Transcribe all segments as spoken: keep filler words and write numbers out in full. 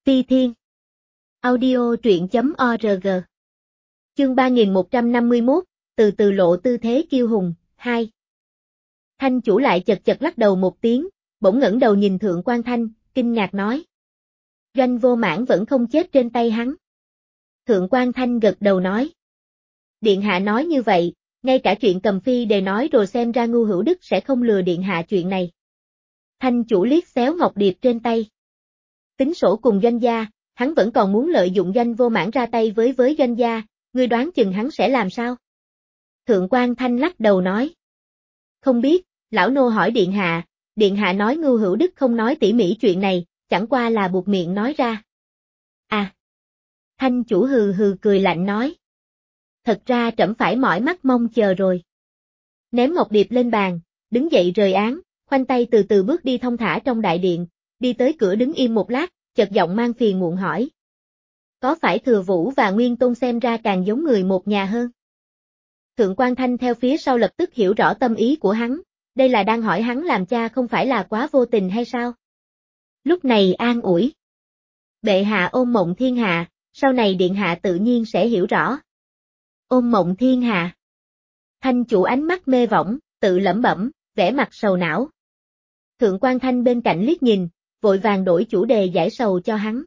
Phi Thiên. Audio truyện chấm org. Chương ba nghìn một trăm năm mươi mốt, từ từ lộ tư thế kiêu hùng, hai. Thanh chủ lại chật chật lắc đầu một tiếng, bỗng ngẩng đầu nhìn Thượng Quan Thanh, kinh ngạc nói. Doanh Vô Mãn vẫn không chết trên tay hắn. Thượng Quan Thanh gật đầu nói. Điện hạ nói như vậy, ngay cả chuyện cầm phi đều nói rồi, xem ra Ngưu Hữu Đức sẽ không lừa điện hạ chuyện này. Thanh chủ liếc xéo ngọc điệp trên tay. Tính sổ cùng Doanh gia, hắn vẫn còn muốn lợi dụng Doanh Vô Mãn ra tay với với Doanh gia, ngươi đoán chừng hắn sẽ làm sao? Thượng Quan Thanh lắc đầu nói. Không biết, lão nô hỏi điện hạ, điện hạ nói Ngưu Hữu Đức không nói tỉ mỉ chuyện này, chẳng qua là buộc miệng nói ra. À! Thanh chủ hừ hừ cười lạnh nói. Thật ra trẫm phải mỏi mắt mong chờ rồi. Ném ngọc điệp lên bàn, đứng dậy rời án, khoanh tay từ từ bước đi thong thả trong đại điện, đi tới cửa đứng im một lát, chợt giọng mang phiền muộn hỏi. Có phải Thừa Vũ và Nguyên Tôn xem ra càng giống người một nhà hơn? Thượng Quan Thanh theo phía sau lập tức hiểu rõ tâm ý của hắn, đây là đang hỏi hắn làm cha không phải là quá vô tình hay sao? Lúc này an ủi. Bệ hạ ôm mộng thiên hạ, sau này điện hạ tự nhiên sẽ hiểu rõ. Ôm mộng thiên hạ. Thanh chủ ánh mắt mê võng, tự lẩm bẩm, vẻ mặt sầu não. Thượng Quan Thanh bên cạnh liếc nhìn, vội vàng đổi chủ đề giải sầu cho hắn.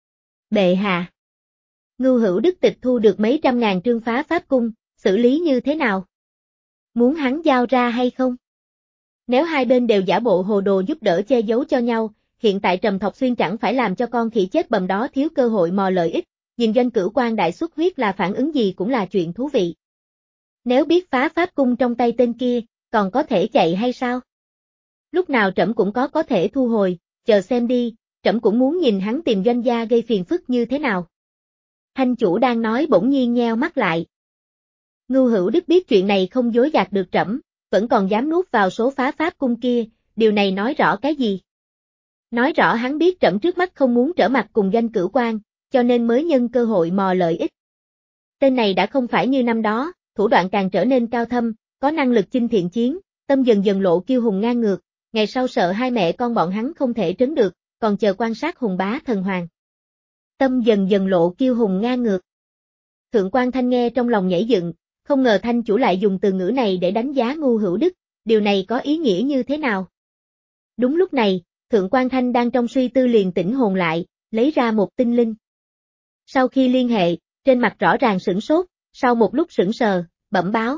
Bệ hạ. Ngưu Hữu Đức tịch thu được mấy trăm ngàn trương phá pháp cung, xử lý như thế nào? Muốn hắn giao ra hay không? Nếu hai bên đều giả bộ hồ đồ giúp đỡ che giấu cho nhau, hiện tại Trầm Thọc Xuyên chẳng phải làm cho con khỉ chết bầm đó thiếu cơ hội mò lợi ích, nhìn Doanh Cửu Quan đại xuất huyết là phản ứng gì cũng là chuyện thú vị. Nếu biết phá pháp cung trong tay tên kia, còn có thể chạy hay sao? Lúc nào trẫm cũng có có thể thu hồi, chờ xem đi, trẫm cũng muốn nhìn hắn tìm Doanh gia gây phiền phức như thế nào. Thanh chủ đang nói bỗng nhiên nheo mắt lại. Ngưu Hữu Đức biết chuyện này không dối gạt được trẫm, vẫn còn dám nuốt vào số phá pháp cung kia, điều này nói rõ cái gì? Nói rõ hắn biết trẫm trước mắt không muốn trở mặt cùng Doanh Cửu Quan, cho nên mới nhân cơ hội mò lợi ích. Tên này đã không phải như năm đó, thủ đoạn càng trở nên cao thâm, có năng lực chinh thiện chiến, tâm dần dần lộ kiêu hùng ngang ngược, ngày sau sợ hai mẹ con bọn hắn không thể trấn được, còn chờ quan sát hùng bá thần hoàng. Tâm dần dần lộ kiêu hùng ngang ngược. Thượng Quan Thanh nghe trong lòng nhảy dựng, không ngờ Thanh chủ lại dùng từ ngữ này để đánh giá Ngưu Hữu Đức, điều này có ý nghĩa như thế nào? Đúng lúc này, Thượng Quan Thanh đang trong suy tư liền tỉnh hồn lại, lấy ra một tinh linh. Sau khi liên hệ, trên mặt rõ ràng sửng sốt, sau một lúc sững sờ, bẩm báo.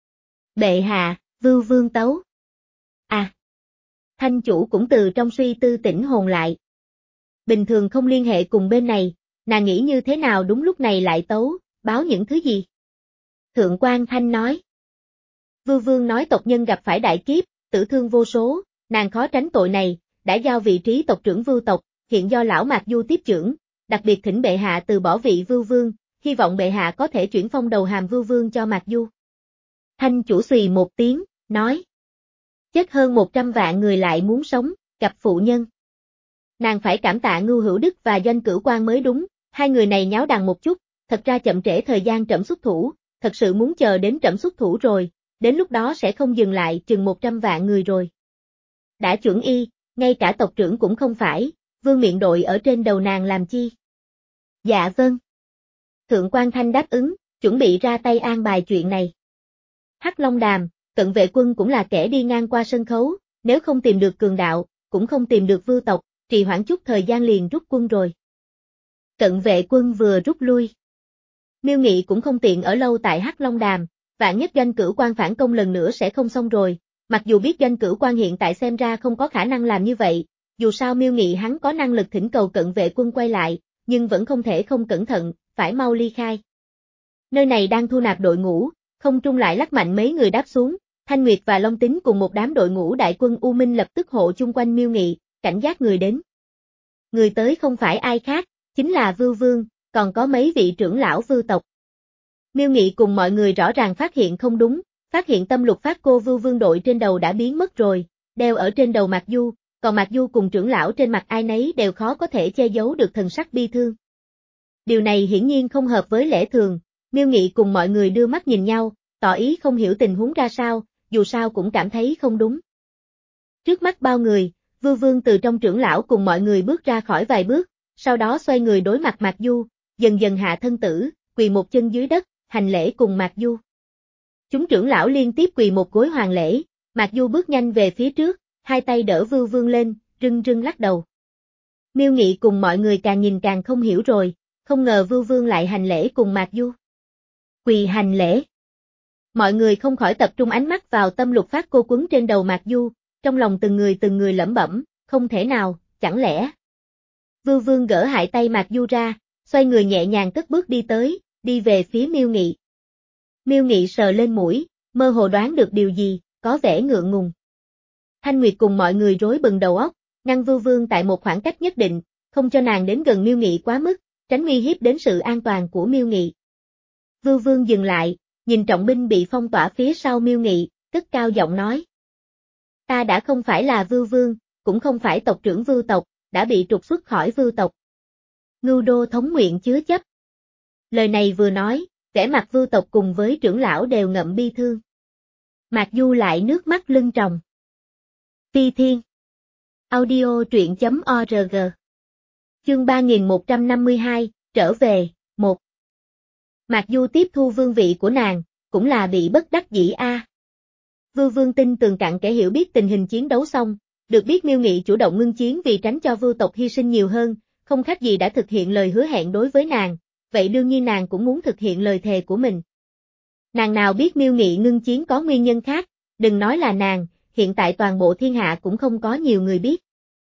Bệ hạ, Vưu Vương tấu. À! Thanh chủ cũng từ trong suy tư tỉnh hồn lại. Bình thường không liên hệ cùng bên này, nàng nghĩ như thế nào đúng lúc này lại tấu, báo những thứ gì? Thượng Quan Thanh nói. Vưu Vương nói tộc nhân gặp phải đại kiếp, tử thương vô số, nàng khó tránh tội này, đã giao vị trí tộc trưởng Vưu tộc, hiện do lão Mạc Du tiếp trưởng, đặc biệt thỉnh bệ hạ từ bỏ vị Vưu Vương, hy vọng bệ hạ có thể chuyển phong đầu hàm Vưu Vương cho Mạc Du. Thanh chủ xùy một tiếng, nói. Chết hơn một trăm vạn người lại muốn sống, gặp phụ nhân. Nàng phải cảm tạ Ngưu Hữu Đức và Doanh Cửu Quan mới đúng, hai người này nháo đằng một chút, thật ra chậm trễ thời gian trẫm xuất thủ, thật sự muốn chờ đến trẫm xuất thủ rồi, đến lúc đó sẽ không dừng lại chừng một trăm vạn người rồi. Đã chuẩn y, ngay cả tộc trưởng cũng không phải, vương miện đội ở trên đầu nàng làm chi? Dạ vâng. Thượng Quan Thanh đáp ứng, chuẩn bị ra tay an bài chuyện này. Hắc Long Đàm, Cận Vệ Quân cũng là kẻ đi ngang qua sân khấu, nếu không tìm được cường đạo, cũng không tìm được Vưu tộc, trì hoãn chút thời gian liền rút quân rồi. Cận Vệ Quân vừa rút lui. Miêu Nghị cũng không tiện ở lâu tại Hắc Long Đàm, vạn nhất Doanh Cửu Quan phản công lần nữa sẽ không xong rồi, mặc dù biết Doanh Cửu Quan hiện tại xem ra không có khả năng làm như vậy, dù sao Miêu Nghị hắn có năng lực thỉnh cầu Cận Vệ Quân quay lại, nhưng vẫn không thể không cẩn thận, phải mau ly khai. Nơi này đang thu nạp đội ngũ, không trung lại lắc mạnh mấy người đáp xuống, Thanh Nguyệt và Long Tính cùng một đám đội ngũ đại quân U Minh lập tức hộ chung quanh Miêu Nghị, cảnh giác người đến. Người tới không phải ai khác, chính là Vưu Vương, còn có mấy vị trưởng lão Vưu tộc. Miêu Nghị cùng mọi người rõ ràng phát hiện không đúng, phát hiện tâm lục phát cô Vưu Vương đội trên đầu đã biến mất rồi, đeo ở trên đầu Mạc Du, còn Mạc Du cùng trưởng lão trên mặt ai nấy đều khó có thể che giấu được thần sắc bi thương. Điều này hiển nhiên không hợp với lẽ thường, Miêu Nghị cùng mọi người đưa mắt nhìn nhau, tỏ ý không hiểu tình huống ra sao, dù sao cũng cảm thấy không đúng. Trước mắt bao người, Vưu Vương từ trong trưởng lão cùng mọi người bước ra khỏi vài bước, sau đó xoay người đối mặt Mạc Du, dần dần hạ thân tử, quỳ một chân dưới đất, hành lễ cùng Mạc Du. Chúng trưởng lão liên tiếp quỳ một gối hoàng lễ, Mạc Du bước nhanh về phía trước, hai tay đỡ Vưu Vương lên, rưng rưng lắc đầu. Miêu Nghị cùng mọi người càng nhìn càng không hiểu rồi, không ngờ Vưu Vương lại hành lễ cùng Mạc Du. Quỳ hành lễ. Mọi người không khỏi tập trung ánh mắt vào tâm lục phát cô quấn trên đầu Mạc Du, trong lòng từng người từng người lẩm bẩm, không thể nào, chẳng lẽ. Vưu Vương gỡ hai tay Mạc Du ra, xoay người nhẹ nhàng cất bước đi tới, đi về phía Miêu Nghị. Miêu Nghị sờ lên mũi, mơ hồ đoán được điều gì, có vẻ ngượng ngùng. Thanh Nguyệt cùng mọi người rối bừng đầu óc, ngăn Vưu Vương tại một khoảng cách nhất định, không cho nàng đến gần Miêu Nghị quá mức, tránh uy hiếp đến sự an toàn của Miêu Nghị. Vưu Vương dừng lại, nhìn trọng binh bị phong tỏa phía sau Miêu Nghị, cất cao giọng nói. Ta đã không phải là Vưu Vương, cũng không phải tộc trưởng Vưu tộc, đã bị trục xuất khỏi Vưu tộc. Ngưu Đô thống nguyện chứa chấp. Lời này vừa nói, vẻ mặt Vưu tộc cùng với trưởng lão đều ngậm bi thương. Mạc Du lại nước mắt lưng tròng. Phi Thiên. Audio truyện chấm org. Chương ba nghìn một trăm năm mươi hai, trở về, một. Mạc Du tiếp thu vương vị của nàng, cũng là bị bất đắc dĩ a. À. Vưu Vương tin tường cặn kẽ hiểu biết tình hình chiến đấu xong, được biết Miêu Nghị chủ động ngưng chiến vì tránh cho Vưu tộc hy sinh nhiều hơn, không khác gì đã thực hiện lời hứa hẹn đối với nàng, vậy đương nhiên nàng cũng muốn thực hiện lời thề của mình. Nàng nào biết Miêu Nghị ngưng chiến có nguyên nhân khác, đừng nói là nàng, hiện tại toàn bộ thiên hạ cũng không có nhiều người biết.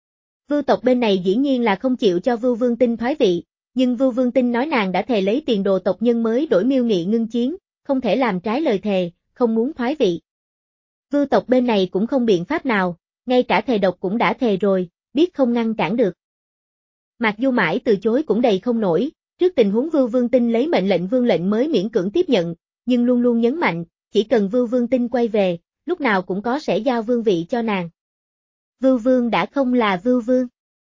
Vưu tộc bên này dĩ nhiên là không chịu cho Vưu Vương Tinh thoái vị, nhưng Vưu Vương Tinh nói nàng đã thề lấy tiền đồ tộc nhân mới đổi Miêu Nghị ngưng chiến, không thể làm trái lời thề, không muốn thoái vị. Vưu tộc bên này cũng không biện pháp nào, ngay cả thề độc cũng đã thề rồi, biết không ngăn cản được. Mạc Du mãi từ chối cũng đầy không nổi, trước tình huống Vưu Vương Tinh lấy mệnh lệnh vương lệnh mới miễn cưỡng tiếp nhận, nhưng luôn luôn nhấn mạnh, chỉ cần Vưu Vương Tinh quay về, lúc nào cũng có sẽ giao vương vị cho nàng. Vưu Vương đã không là Vưu Vương.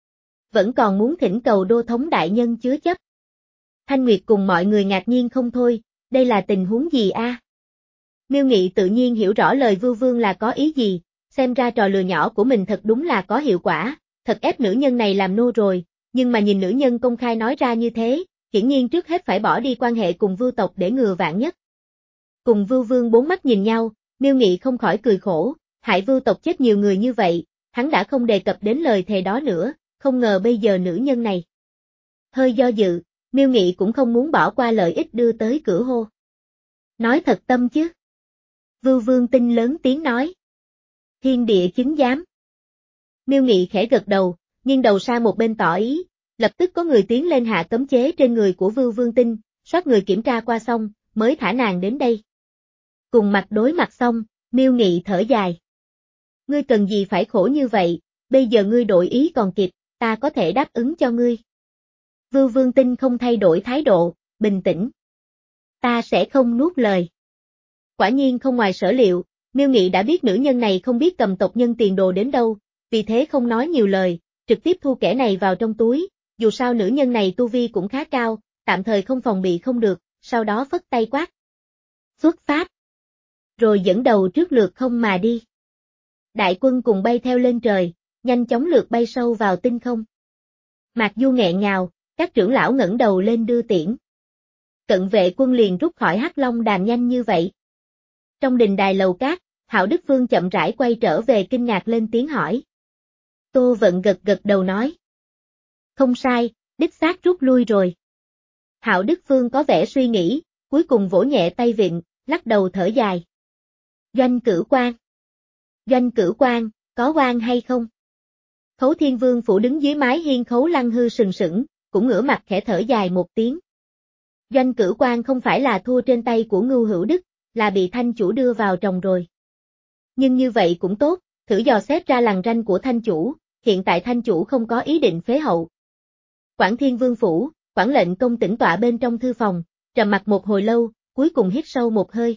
Vẫn còn muốn thỉnh cầu đô thống đại nhân chứa chấp. Thanh Nguyệt cùng mọi người ngạc nhiên không thôi, đây là tình huống gì a? À? Miêu Nghị tự nhiên hiểu rõ lời Vưu Vương là có ý gì, xem ra trò lừa nhỏ của mình thật đúng là có hiệu quả, thật ép nữ nhân này làm nô rồi, nhưng mà nhìn nữ nhân công khai nói ra như thế, hiển nhiên trước hết phải bỏ đi quan hệ cùng Vưu tộc để ngừa vạn nhất. Cùng Vưu Vương bốn mắt nhìn nhau, Miêu Nghị không khỏi cười khổ, hại Vưu tộc chết nhiều người như vậy, hắn đã không đề cập đến lời thề đó nữa, không ngờ bây giờ nữ nhân này. Hơi do dự, Miêu Nghị cũng không muốn bỏ qua lợi ích đưa tới cửa hô. Nói thật tâm chứ. Vưu Vương Tinh lớn tiếng nói. Thiên địa chứng giám. Miêu Nghị khẽ gật đầu, nhưng đầu sang một bên tỏ ý, lập tức có người tiến lên hạ cấm chế trên người của Vưu Vương Tinh, soát người kiểm tra qua xong, mới thả nàng đến đây. Cùng mặt đối mặt xong, Miêu Nghị thở dài. Ngươi cần gì phải khổ như vậy, bây giờ ngươi đổi ý còn kịp, ta có thể đáp ứng cho ngươi. Vưu Vương Tinh không thay đổi thái độ, bình tĩnh. Ta sẽ không nuốt lời. Quả nhiên không ngoài sở liệu, Miêu Nghị đã biết nữ nhân này không biết cầm tộc nhân tiền đồ đến đâu, vì thế không nói nhiều lời, trực tiếp thu kẻ này vào trong túi, dù sao nữ nhân này tu vi cũng khá cao, tạm thời không phòng bị không được, sau đó phất tay quát. Xuất phát. Rồi dẫn đầu trước lượt không mà đi. Đại quân cùng bay theo lên trời, nhanh chóng lượt bay sâu vào tinh không. Mạc Du nghẹn ngào, các trưởng lão ngẩng đầu lên đưa tiễn. Cận vệ quân liền rút khỏi Hắc Long đàm nhanh như vậy. Trong đình đài lầu cát, Hạo Đức Phương chậm rãi quay trở về kinh ngạc lên tiếng hỏi. Tô Vận gật gật đầu nói. Không sai, đích xác rút lui rồi. Hạo Đức Phương có vẻ suy nghĩ, cuối cùng vỗ nhẹ tay vịn, lắc đầu thở dài. Doanh Cửu Quan. Doanh Cửu Quan, có quan hay không? Khấu Thiên Vương phủ đứng dưới mái hiên Khấu Lăng Hư sừng sững, cũng ngửa mặt khẽ thở dài một tiếng. Doanh Cửu Quan không phải là thua trên tay của Ngưu Hữu Đức, là bị thanh chủ đưa vào trồng rồi. Nhưng như vậy cũng tốt, thử dò xét ra lằn ranh của thanh chủ, hiện tại thanh chủ không có ý định phế hậu. Quảng Thiên Vương phủ, Quảng lệnh công tĩnh tọa bên trong thư phòng, trầm mặc một hồi lâu, cuối cùng hít sâu một hơi.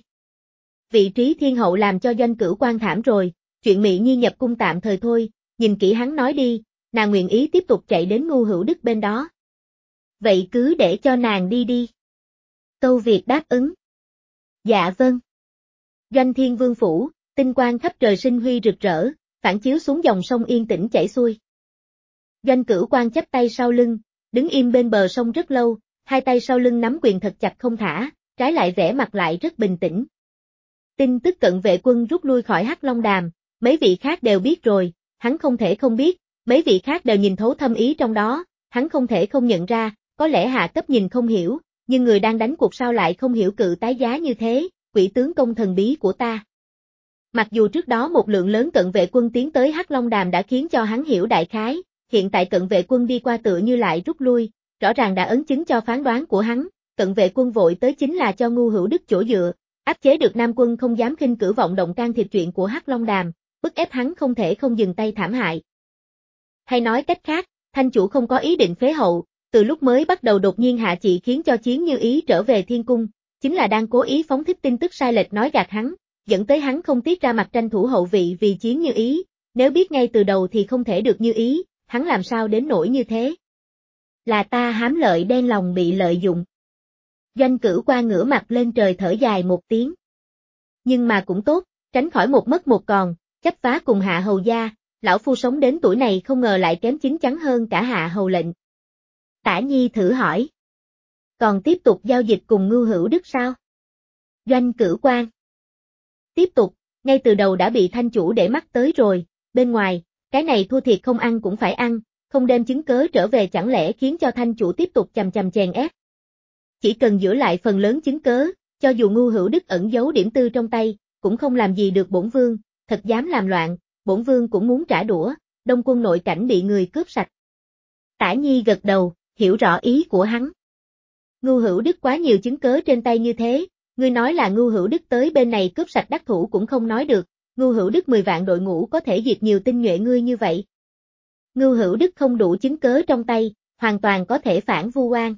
Vị trí thiên hậu làm cho Doanh Cửu Quan thảm rồi, chuyện Mỹ Nhi nhập cung tạm thời thôi, nhìn kỹ hắn nói đi, nàng nguyện ý tiếp tục chạy đến Ngưu Hữu Đức bên đó. Vậy cứ để cho nàng đi đi. Tâu Việt đáp ứng. Dạ vâng. Doanh Thiên Vương phủ, tinh quang khắp trời sinh huy rực rỡ, phản chiếu xuống dòng sông yên tĩnh chảy xuôi. Doanh Cửu Quan chắp tay sau lưng, đứng im bên bờ sông rất lâu, hai tay sau lưng nắm quyền thật chặt không thả, trái lại vẻ mặt lại rất bình tĩnh. Tin tức cận vệ quân rút lui khỏi Hắc Long Đàm, mấy vị khác đều biết rồi, hắn không thể không biết, mấy vị khác đều nhìn thấu thâm ý trong đó, hắn không thể không nhận ra, có lẽ hạ cấp nhìn không hiểu, nhưng người đang đánh cuộc sao lại không hiểu cự tái giá như thế, quỷ tướng công thần bí của ta. Mặc dù trước đó một lượng lớn cận vệ quân tiến tới Hắc Long Đàm đã khiến cho hắn hiểu đại khái, hiện tại cận vệ quân đi qua tựa như lại rút lui, rõ ràng đã ấn chứng cho phán đoán của hắn, cận vệ quân vội tới chính là cho Ngưu Hữu Đức chỗ dựa, áp chế được Nam quân không dám khinh cử vọng động can thiệp chuyện của Hắc Long Đàm, bức ép hắn không thể không dừng tay thảm hại. Hay nói cách khác, Thanh chủ không có ý định phế hậu, từ lúc mới bắt đầu đột nhiên hạ chỉ khiến cho Chiến Như Ý trở về thiên cung, chính là đang cố ý phóng thích tin tức sai lệch nói gạt hắn, dẫn tới hắn không tiếc ra mặt tranh thủ hậu vị vì Chiến Như Ý, nếu biết ngay từ đầu thì không thể được như ý, hắn làm sao đến nỗi như thế. Là ta hám lợi đen lòng bị lợi dụng. Doanh Cửu Quan ngửa mặt lên trời thở dài một tiếng. Nhưng mà cũng tốt, tránh khỏi một mất một còn, chấp phá cùng Hạ Hầu gia, lão phu sống đến tuổi này không ngờ lại kém chín chắn hơn cả Hạ Hầu lệnh. Tả Nhi thử hỏi. Còn tiếp tục giao dịch cùng Ngưu Hữu Đức sao? Doanh Cửu Quan. Tiếp tục, ngay từ đầu đã bị Thanh chủ để mắt tới rồi, bên ngoài, cái này thua thiệt không ăn cũng phải ăn, không đem chứng cớ trở về chẳng lẽ khiến cho Thanh chủ tiếp tục chằm chằm chèn ép. Chỉ cần giữ lại phần lớn chứng cớ, cho dù Ngưu Hữu Đức ẩn giấu điểm tư trong tay, cũng không làm gì được bổn vương, thật dám làm loạn, bổn vương cũng muốn trả đũa, Đông quân nội cảnh bị người cướp sạch. Tả Nhi gật đầu, hiểu rõ ý của hắn. Ngưu Hữu Đức quá nhiều chứng cớ trên tay như thế, ngươi nói là Ngưu Hữu Đức tới bên này cướp sạch đắc thủ cũng không nói được, Ngưu Hữu Đức mười vạn đội ngũ có thể diệt nhiều tinh nhuệ ngươi như vậy. Ngưu Hữu Đức không đủ chứng cớ trong tay, hoàn toàn có thể phản vu oan.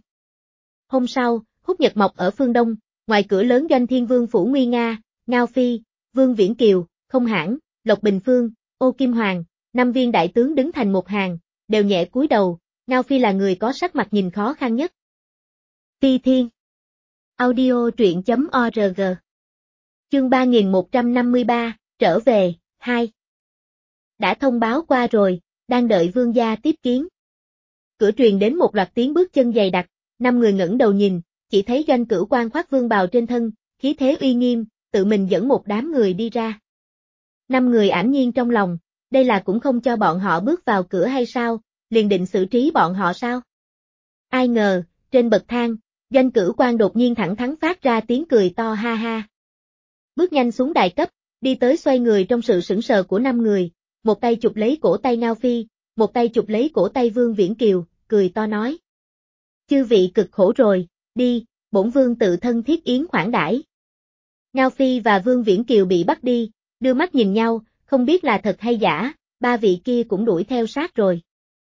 Hôm sau, Húc Nhật Mộc ở phương Đông, ngoài cửa lớn Doanh Thiên Vương phủ Nguy Nga, Ngao Phi, Vương Viễn Kiều, Không Hãn, Lộc Bình Phương, Ô Kim Hoàng, năm viên đại tướng đứng thành một hàng, đều nhẹ cúi đầu, Ngao Phi là người có sắc mặt nhìn khó khăn nhất. Phi Thiên Audio truyện chấm org Chương ba nghìn một trăm năm mươi ba, trở về, hai. Đã thông báo qua rồi, đang đợi vương gia tiếp kiến. Cửa truyền đến một loạt tiếng bước chân dày đặc, năm người ngẩng đầu nhìn, chỉ thấy Doanh Cửu Quan khoác vương bào trên thân, khí thế uy nghiêm, tự mình dẫn một đám người đi ra. Năm người ảm nhiên trong lòng, đây là cũng không cho bọn họ bước vào cửa hay sao, liền định xử trí bọn họ sao? Ai ngờ, trên bậc thang, Doanh Cửu Quan đột nhiên thẳng thắn phát ra tiếng cười to ha ha. Bước nhanh xuống đài cấp, đi tới xoay người trong sự sững sờ của năm người, một tay chụp lấy cổ tay Ngao Phi, một tay chụp lấy cổ tay Vương Viễn Kiều, cười to nói. Chư vị cực khổ rồi, đi, bổn vương tự thân thiết yến khoản đãi. Ngao Phi và Vương Viễn Kiều bị bắt đi, đưa mắt nhìn nhau, không biết là thật hay giả, ba vị kia cũng đuổi theo sát rồi.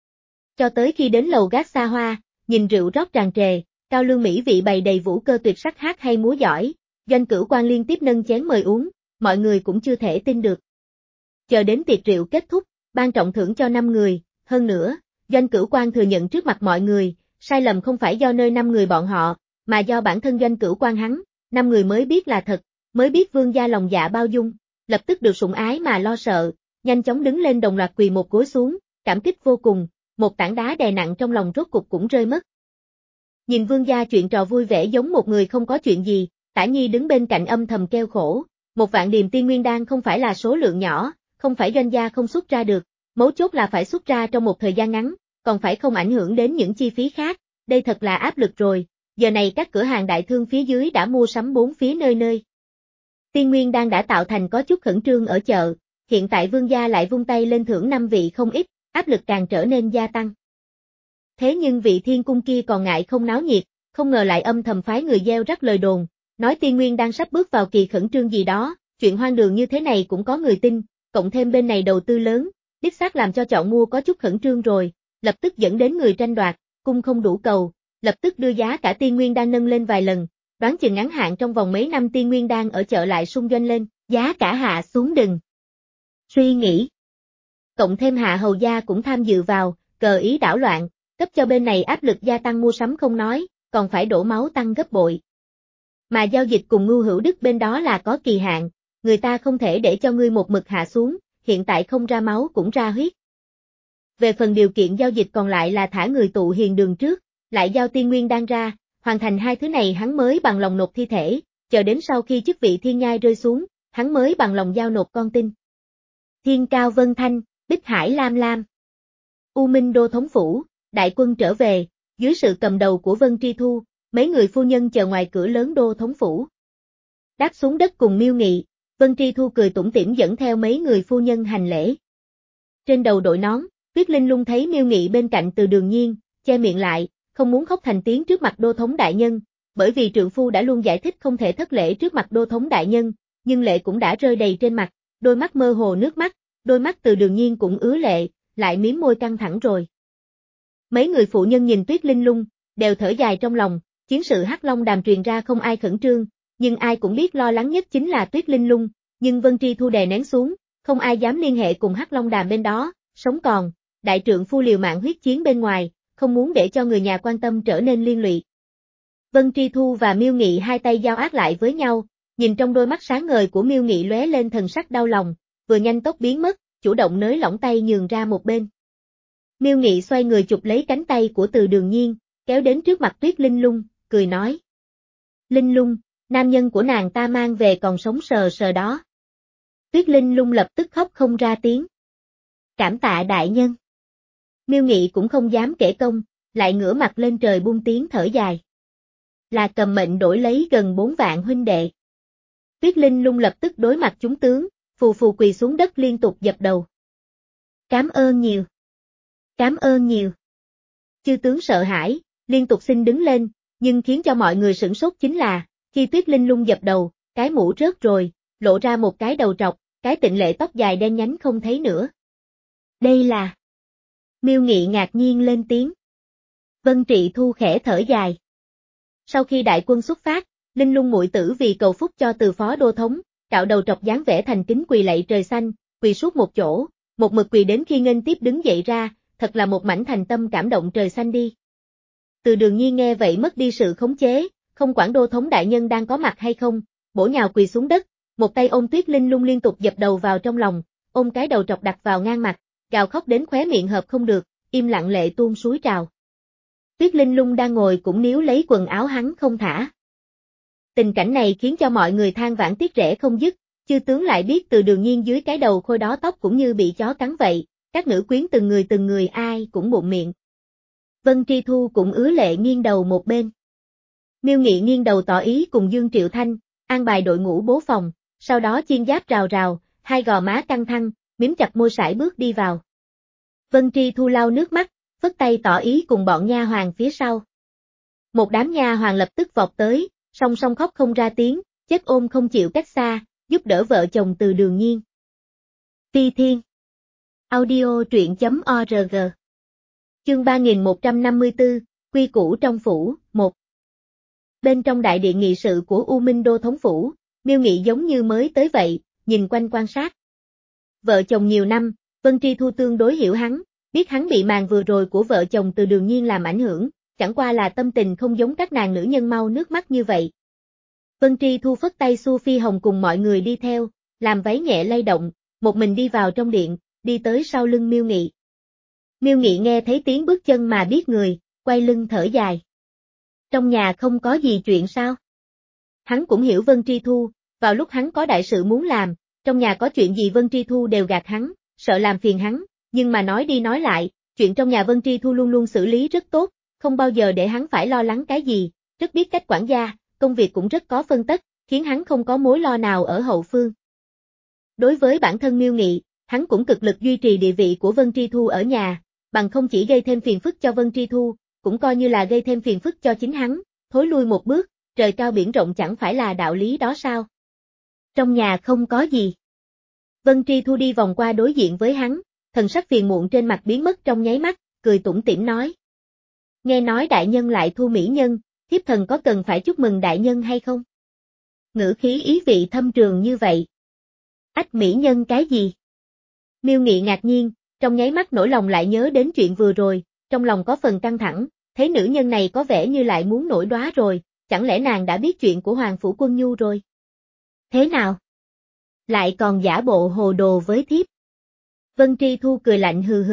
Cho tới khi đến lầu gác xa hoa, nhìn rượu rót tràn trề, cao lương mỹ vị bày đầy vũ cơ tuyệt sắc hát hay múa giỏi, Doanh Cửu Quan liên tiếp nâng chén mời uống, mọi người cũng chưa thể tin được. Chờ đến tiệc rượu kết thúc, ban trọng thưởng cho năm người, hơn nữa, Doanh Cửu Quan thừa nhận trước mặt mọi người, sai lầm không phải do nơi năm người bọn họ, mà do bản thân Doanh Cửu Quan hắn, năm người mới biết là thật, mới biết vương gia lòng dạ bao dung, lập tức được sủng ái mà lo sợ, nhanh chóng đứng lên đồng loạt quỳ một gối xuống, cảm kích vô cùng, một tảng đá đè nặng trong lòng rốt cục cũng rơi mất. Nhìn vương gia chuyện trò vui vẻ giống một người không có chuyện gì, Tả Nhi đứng bên cạnh âm thầm kêu khổ, một vạn điềm tiên nguyên đan không phải là số lượng nhỏ, không phải doanh gia không xuất ra được, mấu chốt là phải xuất ra trong một thời gian ngắn, còn phải không ảnh hưởng đến những chi phí khác, đây thật là áp lực rồi, giờ này các cửa hàng đại thương phía dưới đã mua sắm bốn phía nơi nơi. Tiên nguyên đan đã tạo thành có chút khẩn trương ở chợ, hiện tại vương gia lại vung tay lên thưởng năm vị không ít, áp lực càng trở nên gia tăng. Thế nhưng vị thiên cung kia còn ngại không náo nhiệt, không ngờ lại âm thầm phái người gieo rắc lời đồn, nói tiên nguyên đang sắp bước vào kỳ khẩn trương gì đó, chuyện hoang đường như thế này cũng có người tin, cộng thêm bên này đầu tư lớn, đích xác làm cho chọn mua có chút khẩn trương rồi, lập tức dẫn đến người tranh đoạt, cung không đủ cầu, lập tức đưa giá cả tiên nguyên đan nâng lên vài lần, đoán chừng ngắn hạn trong vòng mấy năm tiên nguyên đan ở chợ lại sung doanh lên, giá cả hạ xuống đừng. Suy nghĩ. Cộng thêm Hạ Hầu gia cũng tham dự vào, cờ ý đảo loạn, cấp cho bên này áp lực gia tăng mua sắm không nói, còn phải đổ máu tăng gấp bội. Mà giao dịch cùng Ngưu Hữu Đức bên đó là có kỳ hạn, người ta không thể để cho ngươi một mực hạ xuống, hiện tại không ra máu cũng ra huyết. về phần điều kiện giao dịch còn lại là thả người tụ hiền đường trước, lại giao tiên nguyên đan ra, hoàn thành hai thứ này hắn mới bằng lòng nộp thi thể, chờ đến sau khi chức vị thiên nhai rơi xuống, hắn mới bằng lòng giao nộp con tin. Thiên Cao Vân Thanh, Bích Hải Lam Lam. U Minh Đô thống phủ, đại quân trở về, dưới sự cầm đầu của Vân Tri Thu, mấy người phu nhân chờ ngoài cửa lớn đô thống phủ. Đáp xuống đất cùng Miêu Nghị, Vân Tri Thu cười tủm tỉm dẫn theo mấy người phu nhân hành lễ. Trên đầu đội nón, Tuyết Linh Lung thấy Miêu Nghị bên cạnh Từ Đường Nhiên, che miệng lại, không muốn khóc thành tiếng trước mặt đô thống đại nhân, bởi vì trượng phu đã luôn giải thích không thể thất lễ trước mặt đô thống đại nhân, nhưng lệ cũng đã rơi đầy trên mặt, đôi mắt mơ hồ nước mắt, đôi mắt Từ Đường Nhiên cũng ứa lệ, lại miếm môi căng thẳng rồi. Mấy người phụ nhân nhìn Tuyết Linh Lung, đều thở dài trong lòng, chiến sự Hắc Long Đàm truyền ra không ai khẩn trương, nhưng ai cũng biết lo lắng nhất chính là Tuyết Linh Lung, nhưng Vân Tri Thu đè nén xuống, không ai dám liên hệ cùng Hắc Long Đàm bên đó, sống còn, đại trượng phu liều mạng huyết chiến bên ngoài, không muốn để cho người nhà quan tâm trở nên liên lụy. Vân Tri Thu và Miêu Nghị hai tay giao ác lại với nhau, nhìn trong đôi mắt sáng ngời của Miêu Nghị lóe lên thần sắc đau lòng, vừa nhanh tốc biến mất, chủ động nới lỏng tay nhường ra một bên. Miêu Nghị xoay người chụp lấy cánh tay của Từ Đường Nhiên, kéo đến trước mặt Tuyết Linh Lung, cười nói. Linh Lung, nam nhân của nàng ta mang về còn sống sờ sờ đó. Tuyết Linh Lung lập tức khóc không ra tiếng. Cảm tạ đại nhân. Miêu Nghị cũng không dám kể công, lại ngửa mặt lên trời buông tiếng thở dài. Là cầm mệnh đổi lấy gần bốn vạn huynh đệ. Tuyết Linh Lung lập tức đối mặt chúng tướng, phù phù quỳ xuống đất liên tục dập đầu. Cảm ơn nhiều. Cảm ơn nhiều. Chư tướng sợ hãi, liên tục xin đứng lên, nhưng khiến cho mọi người sửng sốt chính là, khi Tuyết Linh Lung dập đầu, cái mũ rớt rồi, lộ ra một cái đầu trọc, cái tịnh lệ tóc dài đen nhánh không thấy nữa. Đây là... Miêu Nghị ngạc nhiên lên tiếng. Vân Trị Thu khẽ thở dài. Sau khi đại quân xuất phát, Linh Lung muội tử vì cầu phúc cho từ phó đô thống, cạo đầu trọc dáng vẻ thành kính quỳ lạy trời xanh, quỳ suốt một chỗ, một mực quỳ đến khi nghênh tiếp đứng dậy ra, thật là một mảnh thành tâm cảm động trời xanh đi. Từ Đường Nhiên nghe vậy mất đi sự khống chế, không quản đô thống đại nhân đang có mặt hay không, bổ nhào quỳ xuống đất, một tay ôm Tuyết Linh Lung liên tục dập đầu vào trong lòng, ôm cái đầu trọc đặt vào ngang mặt, gào khóc đến khóe miệng hợp không được, im lặng lệ tuôn suối trào. Tuyết Linh Lung đang ngồi cũng níu lấy quần áo hắn không thả. Tình cảnh này khiến cho mọi người than vãn tiếc rẻ không dứt, chư tướng lại biết Từ Đường Nhiên dưới cái đầu khôi đó tóc cũng như bị chó cắn vậy, các nữ quyến từng người từng người ai cũng bụng miệng. Vân Tri Thu cũng ứa lệ nghiêng đầu một bên. Miêu Nghị nghiêng đầu tỏ ý cùng Dương Triệu Thanh, an bài đội ngũ bố phòng, sau đó chiên giáp rào rào, hai gò má căng thăng, mím chặt môi sải bước đi vào. Vân Tri Thu lau nước mắt, phất tay tỏ ý cùng bọn nha hoàn phía sau. Một đám nha hoàn lập tức vọt tới, song song khóc không ra tiếng, chết ôm không chịu cách xa, giúp đỡ vợ chồng Từ Đường Nhiên. Phi Thiên Audio truyện chấm org Chương ba nghìn một trăm năm mươi tư, Quy củ trong phủ, một. Bên trong đại điện nghị sự của U Minh Đô thống phủ, Miêu Nghị giống như mới tới vậy, nhìn quanh quan sát. Vợ chồng nhiều năm, Vân Tri Thu tương đối hiểu hắn, biết hắn bị màn vừa rồi của vợ chồng Từ Đường Nhiên làm ảnh hưởng, chẳng qua là tâm tình không giống các nàng nữ nhân mau nước mắt như vậy. Vân Tri Thu phất tay xua Phi Hồng cùng mọi người đi theo, làm váy nhẹ lay động, một mình đi vào trong điện, đi tới sau lưng Miêu Nghị. Miêu Nghị nghe thấy tiếng bước chân mà biết người, quay lưng thở dài. Trong nhà không có gì chuyện sao? Hắn cũng hiểu Vân Tri Thu, vào lúc hắn có đại sự muốn làm, trong nhà có chuyện gì Vân Tri Thu đều gạt hắn, sợ làm phiền hắn, nhưng mà nói đi nói lại, chuyện trong nhà Vân Tri Thu luôn luôn xử lý rất tốt, không bao giờ để hắn phải lo lắng cái gì, rất biết cách quản gia, công việc cũng rất có phân tất, khiến hắn không có mối lo nào ở hậu phương. Đối với bản thân Miêu Nghị, hắn cũng cực lực duy trì địa vị của Vân Tri Thu ở nhà, bằng không chỉ gây thêm phiền phức cho Vân Tri Thu, cũng coi như là gây thêm phiền phức cho chính hắn, thối lui một bước, trời cao biển rộng chẳng phải là đạo lý đó sao? Trong nhà không có gì. Vân Tri Thu đi vòng qua đối diện với hắn, thần sắc phiền muộn trên mặt biến mất trong nháy mắt, cười tủm tỉm nói. Nghe nói đại nhân lại thu mỹ nhân, thiếp thần có cần phải chúc mừng đại nhân hay không? Ngữ khí ý vị thâm trường như vậy. Ách mỹ nhân cái gì? Miêu Nghị ngạc nhiên, trong nháy mắt nỗi lòng lại nhớ đến chuyện vừa rồi, trong lòng có phần căng thẳng, thấy nữ nhân này có vẻ như lại muốn nổi đóa rồi, chẳng lẽ nàng đã biết chuyện của Hoàng Phủ Quân Nhu rồi? Thế nào? Lại còn giả bộ hồ đồ với thiếp. Vân Tri Thu cười lạnh hừ hừ,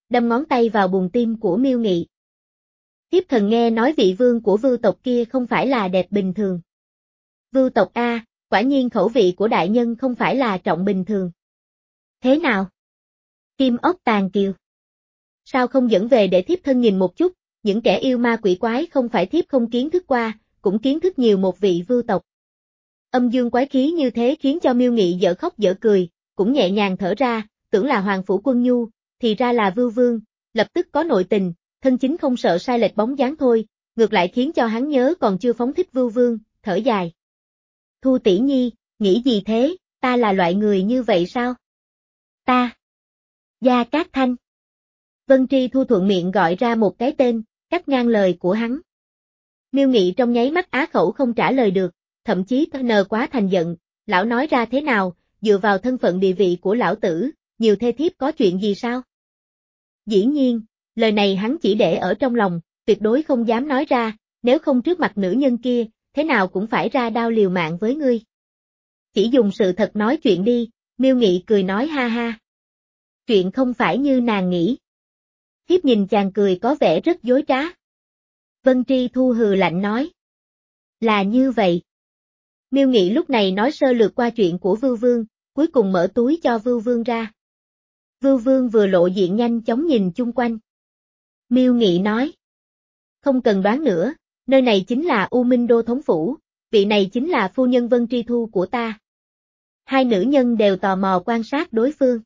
đâm ngón tay vào buồng tim của Miêu Nghị. Thiếp thần nghe nói vị vương của Vưu tộc kia không phải là đẹp bình thường. Vưu tộc A, quả nhiên khẩu vị của đại nhân không phải là trọng bình thường. Thế nào? Kim ốc tàn kiều. Sao không dẫn về để thiếp thân nhìn một chút, những kẻ yêu ma quỷ quái không phải thiếp không kiến thức qua, cũng kiến thức nhiều một vị Vưu tộc. Âm dương quái khí như thế khiến cho Miêu Nghị dở khóc dở cười, cũng nhẹ nhàng thở ra, tưởng là Hoàng Phủ Quân Nhu, thì ra là Vưu Vương, lập tức có nội tình, thân chính không sợ sai lệch bóng dáng thôi, ngược lại khiến cho hắn nhớ còn chưa phóng thích Vưu Vương, thở dài. Thu tỷ nhi, nghĩ gì thế, ta là loại người như vậy sao? Ta. Gia Cát Thanh. Vân Tri Thu thuận miệng gọi ra một cái tên, cắt ngang lời của hắn. Miêu Nghị trong nháy mắt á khẩu không trả lời được, thậm chí nờ quá thành giận, lão nói ra thế nào, dựa vào thân phận địa vị của lão tử, nhiều thê thiếp có chuyện gì sao? Dĩ nhiên, lời này hắn chỉ để ở trong lòng, tuyệt đối không dám nói ra, nếu không trước mặt nữ nhân kia, thế nào cũng phải ra đao liều mạng với ngươi. Chỉ dùng sự thật nói chuyện đi, Miêu Nghị cười nói ha ha. Chuyện không phải như nàng nghĩ. Thiếp nhìn chàng cười có vẻ rất dối trá. Vân Tri Thu hừ lạnh nói. Là như vậy. Miêu Nghị lúc này nói sơ lược qua chuyện của Vưu Vương, cuối cùng mở túi cho Vưu Vương ra. Vưu Vương vừa lộ diện nhanh chóng nhìn chung quanh. Miêu Nghị nói. Không cần đoán nữa, nơi này chính là U Minh Đô thống phủ, vị này chính là phu nhân Vân Tri Thu của ta. Hai nữ nhân đều tò mò quan sát đối phương.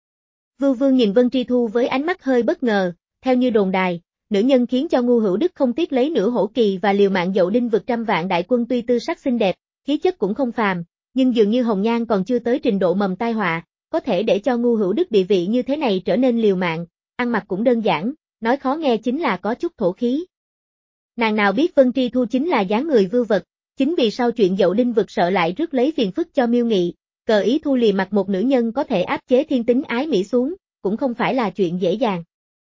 Vưu Vương nhìn Vân Tri Thu với ánh mắt hơi bất ngờ, theo như đồn đài, nữ nhân khiến cho Ngu Hữu Đức không tiếc lấy nửa hổ kỳ và liều mạng dậu đinh vực trăm vạn đại quân tuy tư sắc xinh đẹp, khí chất cũng không phàm, nhưng dường như hồng nhan còn chưa tới trình độ mầm tai họa, có thể để cho Ngu Hữu Đức địa vị như thế này trở nên liều mạng, ăn mặc cũng đơn giản, nói khó nghe chính là có chút thổ khí. Nàng nào biết Vân Tri Thu chính là dáng người vưu vật, chính vì sau chuyện dậu đinh vực sợ lại rước lấy phiền phức cho Miêu Nghị, cờ ý thu lìa mặt một nữ nhân có thể áp chế thiên tính ái mỹ xuống, cũng không phải là chuyện dễ dàng.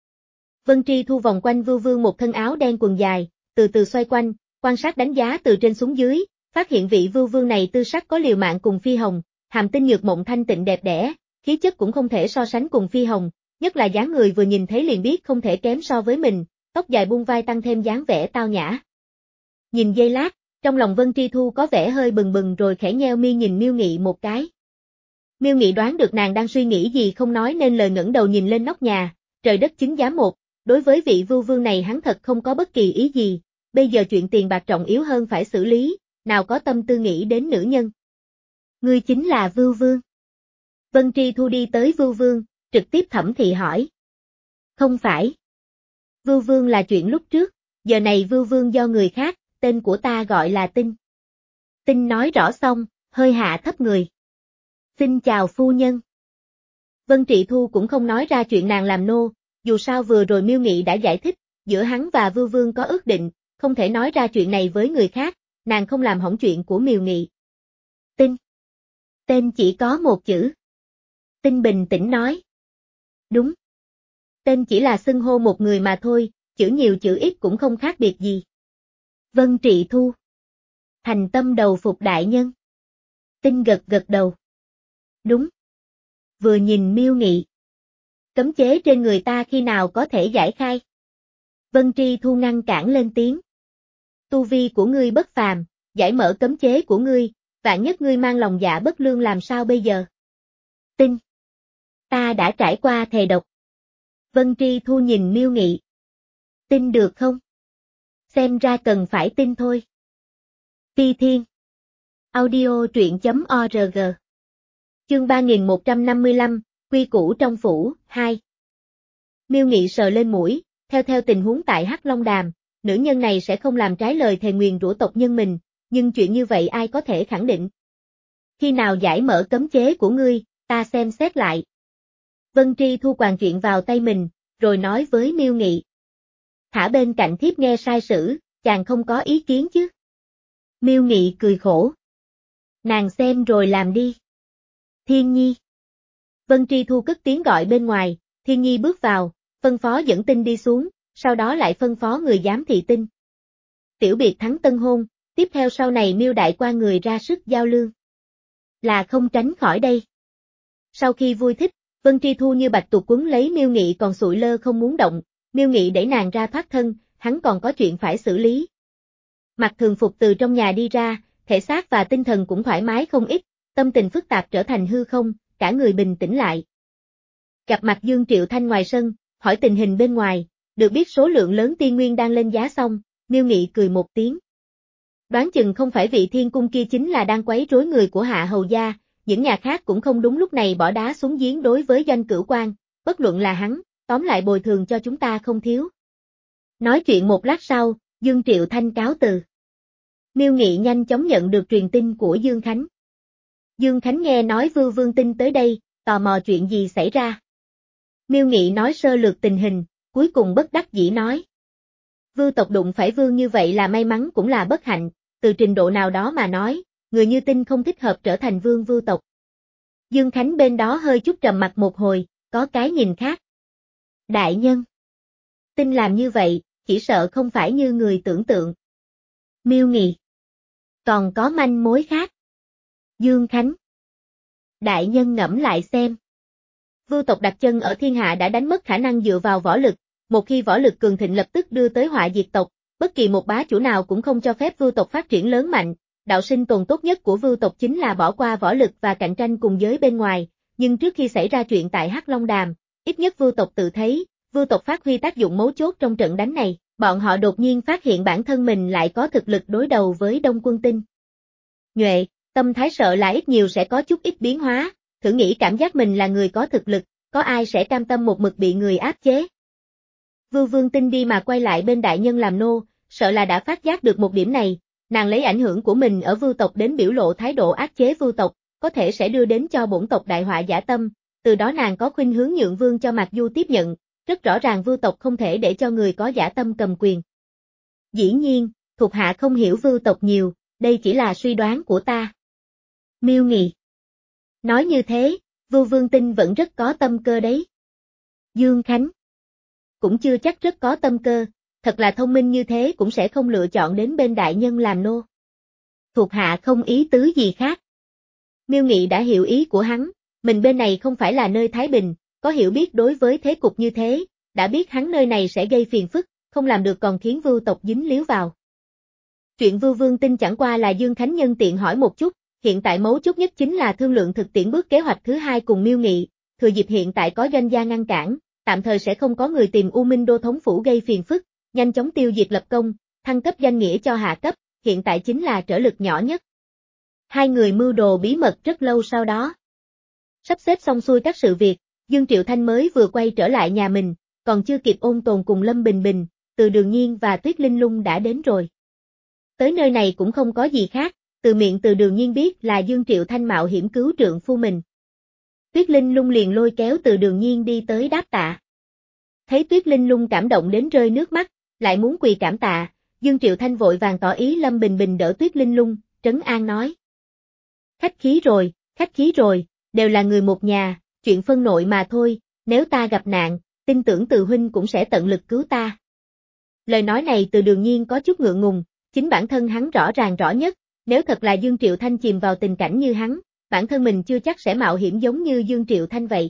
Vân Tri Thu vòng quanh Vưu Vương một thân áo đen quần dài, từ từ xoay quanh, quan sát đánh giá từ trên xuống dưới, phát hiện vị Vưu Vương này tư sắc có liều mạng cùng Phi Hồng, hàm tinh nhược mộng thanh tịnh đẹp đẽ, khí chất cũng không thể so sánh cùng Phi Hồng, nhất là dáng người vừa nhìn thấy liền biết không thể kém so với mình, tóc dài buông vai tăng thêm dáng vẻ tao nhã. Nhìn giây lát, trong lòng Vân Tri Thu có vẻ hơi bừng bừng rồi khẽ nheo mi nhìn Miêu Nghị một cái. Miêu Nghị đoán được nàng đang suy nghĩ gì không nói nên lời ngẩng đầu nhìn lên nóc nhà, trời đất chứng giám một, đối với vị Vưu Vương này hắn thật không có bất kỳ ý gì, bây giờ chuyện tiền bạc trọng yếu hơn phải xử lý, nào có tâm tư nghĩ đến nữ nhân. Ngươi chính là Vưu Vương. Vân Tri Thu đi tới Vưu Vương, trực tiếp thẩm thị hỏi. Không phải. Vưu Vương là chuyện lúc trước, giờ này Vưu Vương do người khác, tên của ta gọi là Tinh. Tinh nói rõ xong, hơi hạ thấp người. Xin chào phu nhân. Vân Trị Thu cũng không nói ra chuyện nàng làm nô, dù sao vừa rồi Miêu Nghị đã giải thích, giữa hắn và Vưu Vương có ước định, không thể nói ra chuyện này với người khác, nàng không làm hỏng chuyện của Miêu Nghị. Tinh. Tên chỉ có một chữ. Tinh bình tĩnh nói. Đúng. Tên chỉ là xưng hô một người mà thôi, chữ nhiều chữ ít cũng không khác biệt gì. Vân Trị Thu. Thành tâm đầu phục đại nhân. Tinh gật gật đầu. Đúng. Vừa nhìn Miêu Nghị. Cấm chế trên người ta khi nào có thể giải khai? Vân Tri Thu ngăn cản lên tiếng. Tu vi của ngươi bất phàm, giải mở cấm chế của ngươi, vạn nhất ngươi mang lòng dạ bất lương làm sao bây giờ? Tinh. Ta đã trải qua thề độc. Vân Tri Thu nhìn Miêu Nghị. Tin được không? Xem ra cần phải tin thôi. Phi Thiên. Audio truyện chấm org. Chương ba nghìn một trăm năm mươi lăm, quy củ trong phủ, hai. Miêu Nghị sờ lên mũi, theo theo tình huống tại Hắc Long Đàm, nữ nhân này sẽ không làm trái lời thề nguyền rủa tộc nhân mình, nhưng chuyện như vậy ai có thể khẳng định? Khi nào giải mở cấm chế của ngươi, ta xem xét lại. Vân Tri Thu quàng chuyện vào tay mình, rồi nói với Miêu Nghị. Thả bên cạnh thiếp nghe sai sử, chàng không có ý kiến chứ? Miêu Nghị cười khổ. Nàng xem rồi làm đi. Thiên Nhi. Vân Tri Thu cất tiếng gọi bên ngoài, Thiên Nhi bước vào, phân phó dẫn Tinh đi xuống, sau đó lại phân phó người giám thị Tinh. Tiểu biệt thắng tân hôn, tiếp theo sau này Miêu đại qua người ra sức giao lương. Là không tránh khỏi đây. Sau khi vui thích, Vân Tri Thu như bạch tuộc quấn lấy Miêu Nghị còn sụi lơ không muốn động, Miêu Nghị đẩy nàng ra thoát thân, hắn còn có chuyện phải xử lý. Mặc thường phục từ trong nhà đi ra, thể xác và tinh thần cũng thoải mái không ít, tâm tình phức tạp trở thành hư không, cả người bình tĩnh lại. Gặp mặt Dương Triệu Thanh ngoài sân, hỏi tình hình bên ngoài, được biết số lượng lớn tiên nguyên đang lên giá xong, Miêu Nghị cười một tiếng. Đoán chừng không phải vị thiên cung kia chính là đang quấy rối người của Hạ Hầu gia, những nhà khác cũng không đúng lúc này bỏ đá xuống giếng đối với Doanh Cửu Quan, bất luận là hắn, tóm lại bồi thường cho chúng ta không thiếu. Nói chuyện một lát sau, Dương Triệu Thanh cáo từ. Miêu Nghị nhanh chóng nhận được truyền tin của Dương Khánh. Dương Khánh nghe nói Vưu Vương Tinh tới đây, tò mò chuyện gì xảy ra. Miêu Nghị nói sơ lược tình hình, cuối cùng bất đắc dĩ nói. Vưu tộc đụng phải vương như vậy là may mắn cũng là bất hạnh, từ trình độ nào đó mà nói, người như Tinh không thích hợp trở thành vương Vưu tộc. Dương Khánh bên đó hơi chút trầm mặt một hồi, có cái nhìn khác. Đại nhân, Tinh làm như vậy, chỉ sợ không phải như người tưởng tượng. Miêu Nghị, còn có manh mối khác. Dương Khánh, đại nhân ngẫm lại xem. Vưu tộc đặt chân ở thiên hạ đã đánh mất khả năng dựa vào võ lực, một khi võ lực cường thịnh lập tức đưa tới họa diệt tộc, bất kỳ một bá chủ nào cũng không cho phép Vưu tộc phát triển lớn mạnh, đạo sinh tồn tốt nhất của Vưu tộc chính là bỏ qua võ lực và cạnh tranh cùng giới bên ngoài, nhưng trước khi xảy ra chuyện tại Hắc Long Đàm, ít nhất Vưu tộc tự thấy, Vưu tộc phát huy tác dụng mấu chốt trong trận đánh này, bọn họ đột nhiên phát hiện bản thân mình lại có thực lực đối đầu với Đông Quân Tinh. Nhuệ, tâm thái sợ là ít nhiều sẽ có chút ít biến hóa, thử nghĩ cảm giác mình là người có thực lực, có ai sẽ cam tâm một mực bị người áp chế. Vưu Vương Tinh đi mà quay lại bên đại nhân làm nô, sợ là đã phát giác được một điểm này, nàng lấy ảnh hưởng của mình ở Vưu tộc đến biểu lộ thái độ áp chế Vưu tộc, có thể sẽ đưa đến cho bổn tộc đại họa giả tâm, từ đó nàng có khuynh hướng nhượng vương cho Mạc Du tiếp nhận, rất rõ ràng Vưu tộc không thể để cho người có giả tâm cầm quyền. Dĩ nhiên, thuộc hạ không hiểu Vưu tộc nhiều, đây chỉ là suy đoán của ta. Miêu Nghị, nói như thế, Vưu Vương Tinh vẫn rất có tâm cơ đấy. Dương Khánh, cũng chưa chắc rất có tâm cơ, thật là thông minh như thế cũng sẽ không lựa chọn đến bên đại nhân làm nô. Thuộc hạ không ý tứ gì khác. Miêu Nghị đã hiểu ý của hắn, mình bên này không phải là nơi thái bình, có hiểu biết đối với thế cục như thế, đã biết hắn nơi này sẽ gây phiền phức, không làm được còn khiến Vưu tộc dính líu vào. Chuyện Vưu Vương Tinh chẳng qua là Dương Khánh nhân tiện hỏi một chút, hiện tại mấu chốt nhất chính là thương lượng thực tiễn bước kế hoạch thứ hai cùng Miêu Nghị, thừa dịp hiện tại có Doanh gia ngăn cản, tạm thời sẽ không có người tìm U Minh Đô thống phủ gây phiền phức, nhanh chóng tiêu diệt lập công, thăng cấp danh nghĩa cho hạ cấp, hiện tại chính là trở lực nhỏ nhất. Hai người mưu đồ bí mật rất lâu sau đó. Sắp xếp xong xuôi các sự việc, Dương Triệu Thanh mới vừa quay trở lại nhà mình, còn chưa kịp ôn tồn cùng Lâm Bình Bình, Từ Đường Nhiên và Tuyết Linh Lung đã đến rồi. Tới nơi này cũng không có gì khác, từ miệng Từ Đường Nhiên biết là Dương Triệu Thanh mạo hiểm cứu trượng phu mình. Tuyết Linh Lung liền lôi kéo Từ Đường Nhiên đi tới đáp tạ. Thấy Tuyết Linh Lung cảm động đến rơi nước mắt, lại muốn quỳ cảm tạ, Dương Triệu Thanh vội vàng tỏ ý Lâm Bình Bình đỡ Tuyết Linh Lung, trấn an nói. Khách khí rồi, khách khí rồi, đều là người một nhà, chuyện phân nội mà thôi, nếu ta gặp nạn, tin tưởng Từ huynh cũng sẽ tận lực cứu ta. Lời nói này Từ Đường Nhiên có chút ngượng ngùng, chính bản thân hắn rõ ràng rõ nhất, nếu thật là Dương Triệu Thanh chìm vào tình cảnh như hắn, bản thân mình chưa chắc sẽ mạo hiểm giống như Dương Triệu Thanh vậy.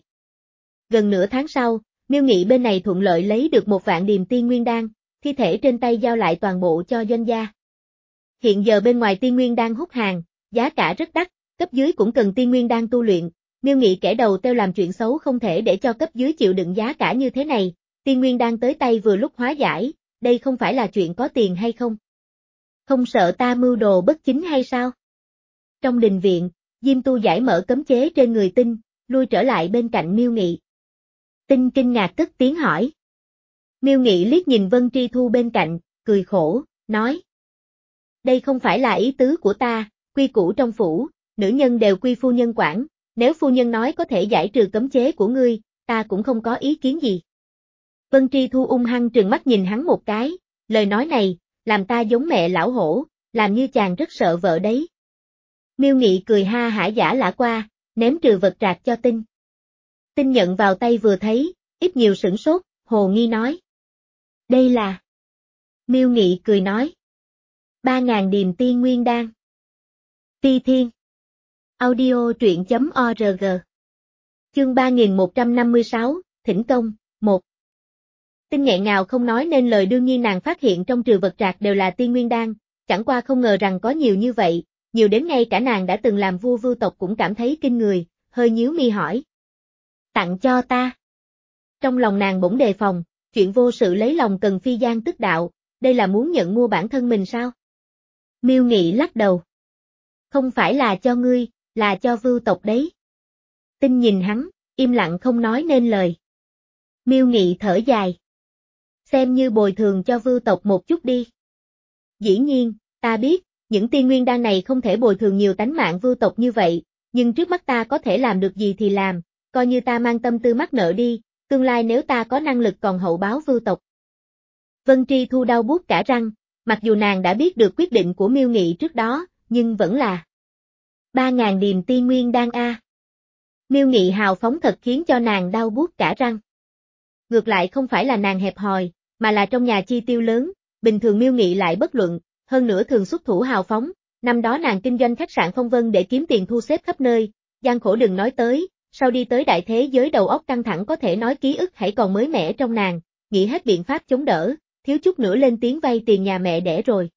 Gần nửa tháng sau, Miêu Nghị bên này thuận lợi lấy được một vạn điềm tiên nguyên đan, thi thể trên tay giao lại toàn bộ cho Doanh gia. Hiện giờ bên ngoài tiên nguyên đan hút hàng, giá cả rất đắt, cấp dưới cũng cần tiên nguyên đan tu luyện, Miêu Nghị kẻ đầu tiêu làm chuyện xấu không thể để cho cấp dưới chịu đựng giá cả như thế này, tiên nguyên đan tới tay vừa lúc hóa giải, đây không phải là chuyện có tiền hay không? Không sợ ta mưu đồ bất chính hay sao? Trong đình viện, Diêm Tu giải mở cấm chế trên người Tinh, lui trở lại bên cạnh Miêu Nghị. Tinh kinh ngạc cất tiếng hỏi. Miêu Nghị liếc nhìn Vân Tri Thu bên cạnh, cười khổ, nói. Đây không phải là ý tứ của ta, quy củ trong phủ, nữ nhân đều quy phu nhân quản, nếu phu nhân nói có thể giải trừ cấm chế của ngươi, ta cũng không có ý kiến gì. Vân Tri Thu ung hăng trừng mắt nhìn hắn một cái, lời nói này, làm ta giống mẹ lão hổ, làm như chàng rất sợ vợ đấy. Miêu Nghị cười ha hả giả lả qua, ném trừ vật trạc cho Tinh. Tinh nhận vào tay vừa thấy, ít nhiều sửng sốt, hồ nghi nói. Đây là... Miêu Nghị cười nói. Ba ngàn điềm tiên nguyên đan. Phi Thiên. Audio truyện chấm org Chương ba nghìn một trăm năm mươi sáu, Thỉnh Công, một. Tinh nghẹn ngào không nói nên lời, đương nhiên nàng phát hiện trong trừ vật trạc đều là tiên nguyên đan, chẳng qua không ngờ rằng có nhiều như vậy, nhiều đến ngay cả nàng đã từng làm vua vưu tộc cũng cảm thấy kinh người, hơi nhíu mi hỏi. Tặng cho ta. Trong lòng nàng bỗng đề phòng, chuyện vô sự lấy lòng cần phi gian tức đạo, đây là muốn nhận mua bản thân mình sao? Miêu Nghị lắc đầu. Không phải là cho ngươi, là cho vưu tộc đấy. Tinh nhìn hắn, im lặng không nói nên lời. Miêu Nghị thở dài. Xem như bồi thường cho vưu tộc một chút đi. Dĩ nhiên, ta biết, những tiên nguyên đan này không thể bồi thường nhiều tánh mạng vưu tộc như vậy, nhưng trước mắt ta có thể làm được gì thì làm, coi như ta mang tâm tư mắc nợ đi, tương lai nếu ta có năng lực còn hậu báo vưu tộc. Vân Tri Thu đau buốt cả răng, mặc dù nàng đã biết được quyết định của Miêu Nghị trước đó, nhưng vẫn là ba ngàn điềm tiên nguyên đan a. Miêu Nghị hào phóng thật khiến cho nàng đau buốt cả răng. Ngược lại không phải là nàng hẹp hòi, mà là trong nhà chi tiêu lớn, bình thường Miêu Nghị lại bất luận, hơn nữa thường xuất thủ hào phóng, năm đó nàng kinh doanh khách sạn Phong Vân để kiếm tiền thu xếp khắp nơi, gian khổ đừng nói tới, sau đi tới đại thế giới đầu óc căng thẳng có thể nói ký ức hãy còn mới mẻ trong nàng, nghĩ hết biện pháp chống đỡ, thiếu chút nữa lên tiếng vay tiền nhà mẹ đẻ rồi.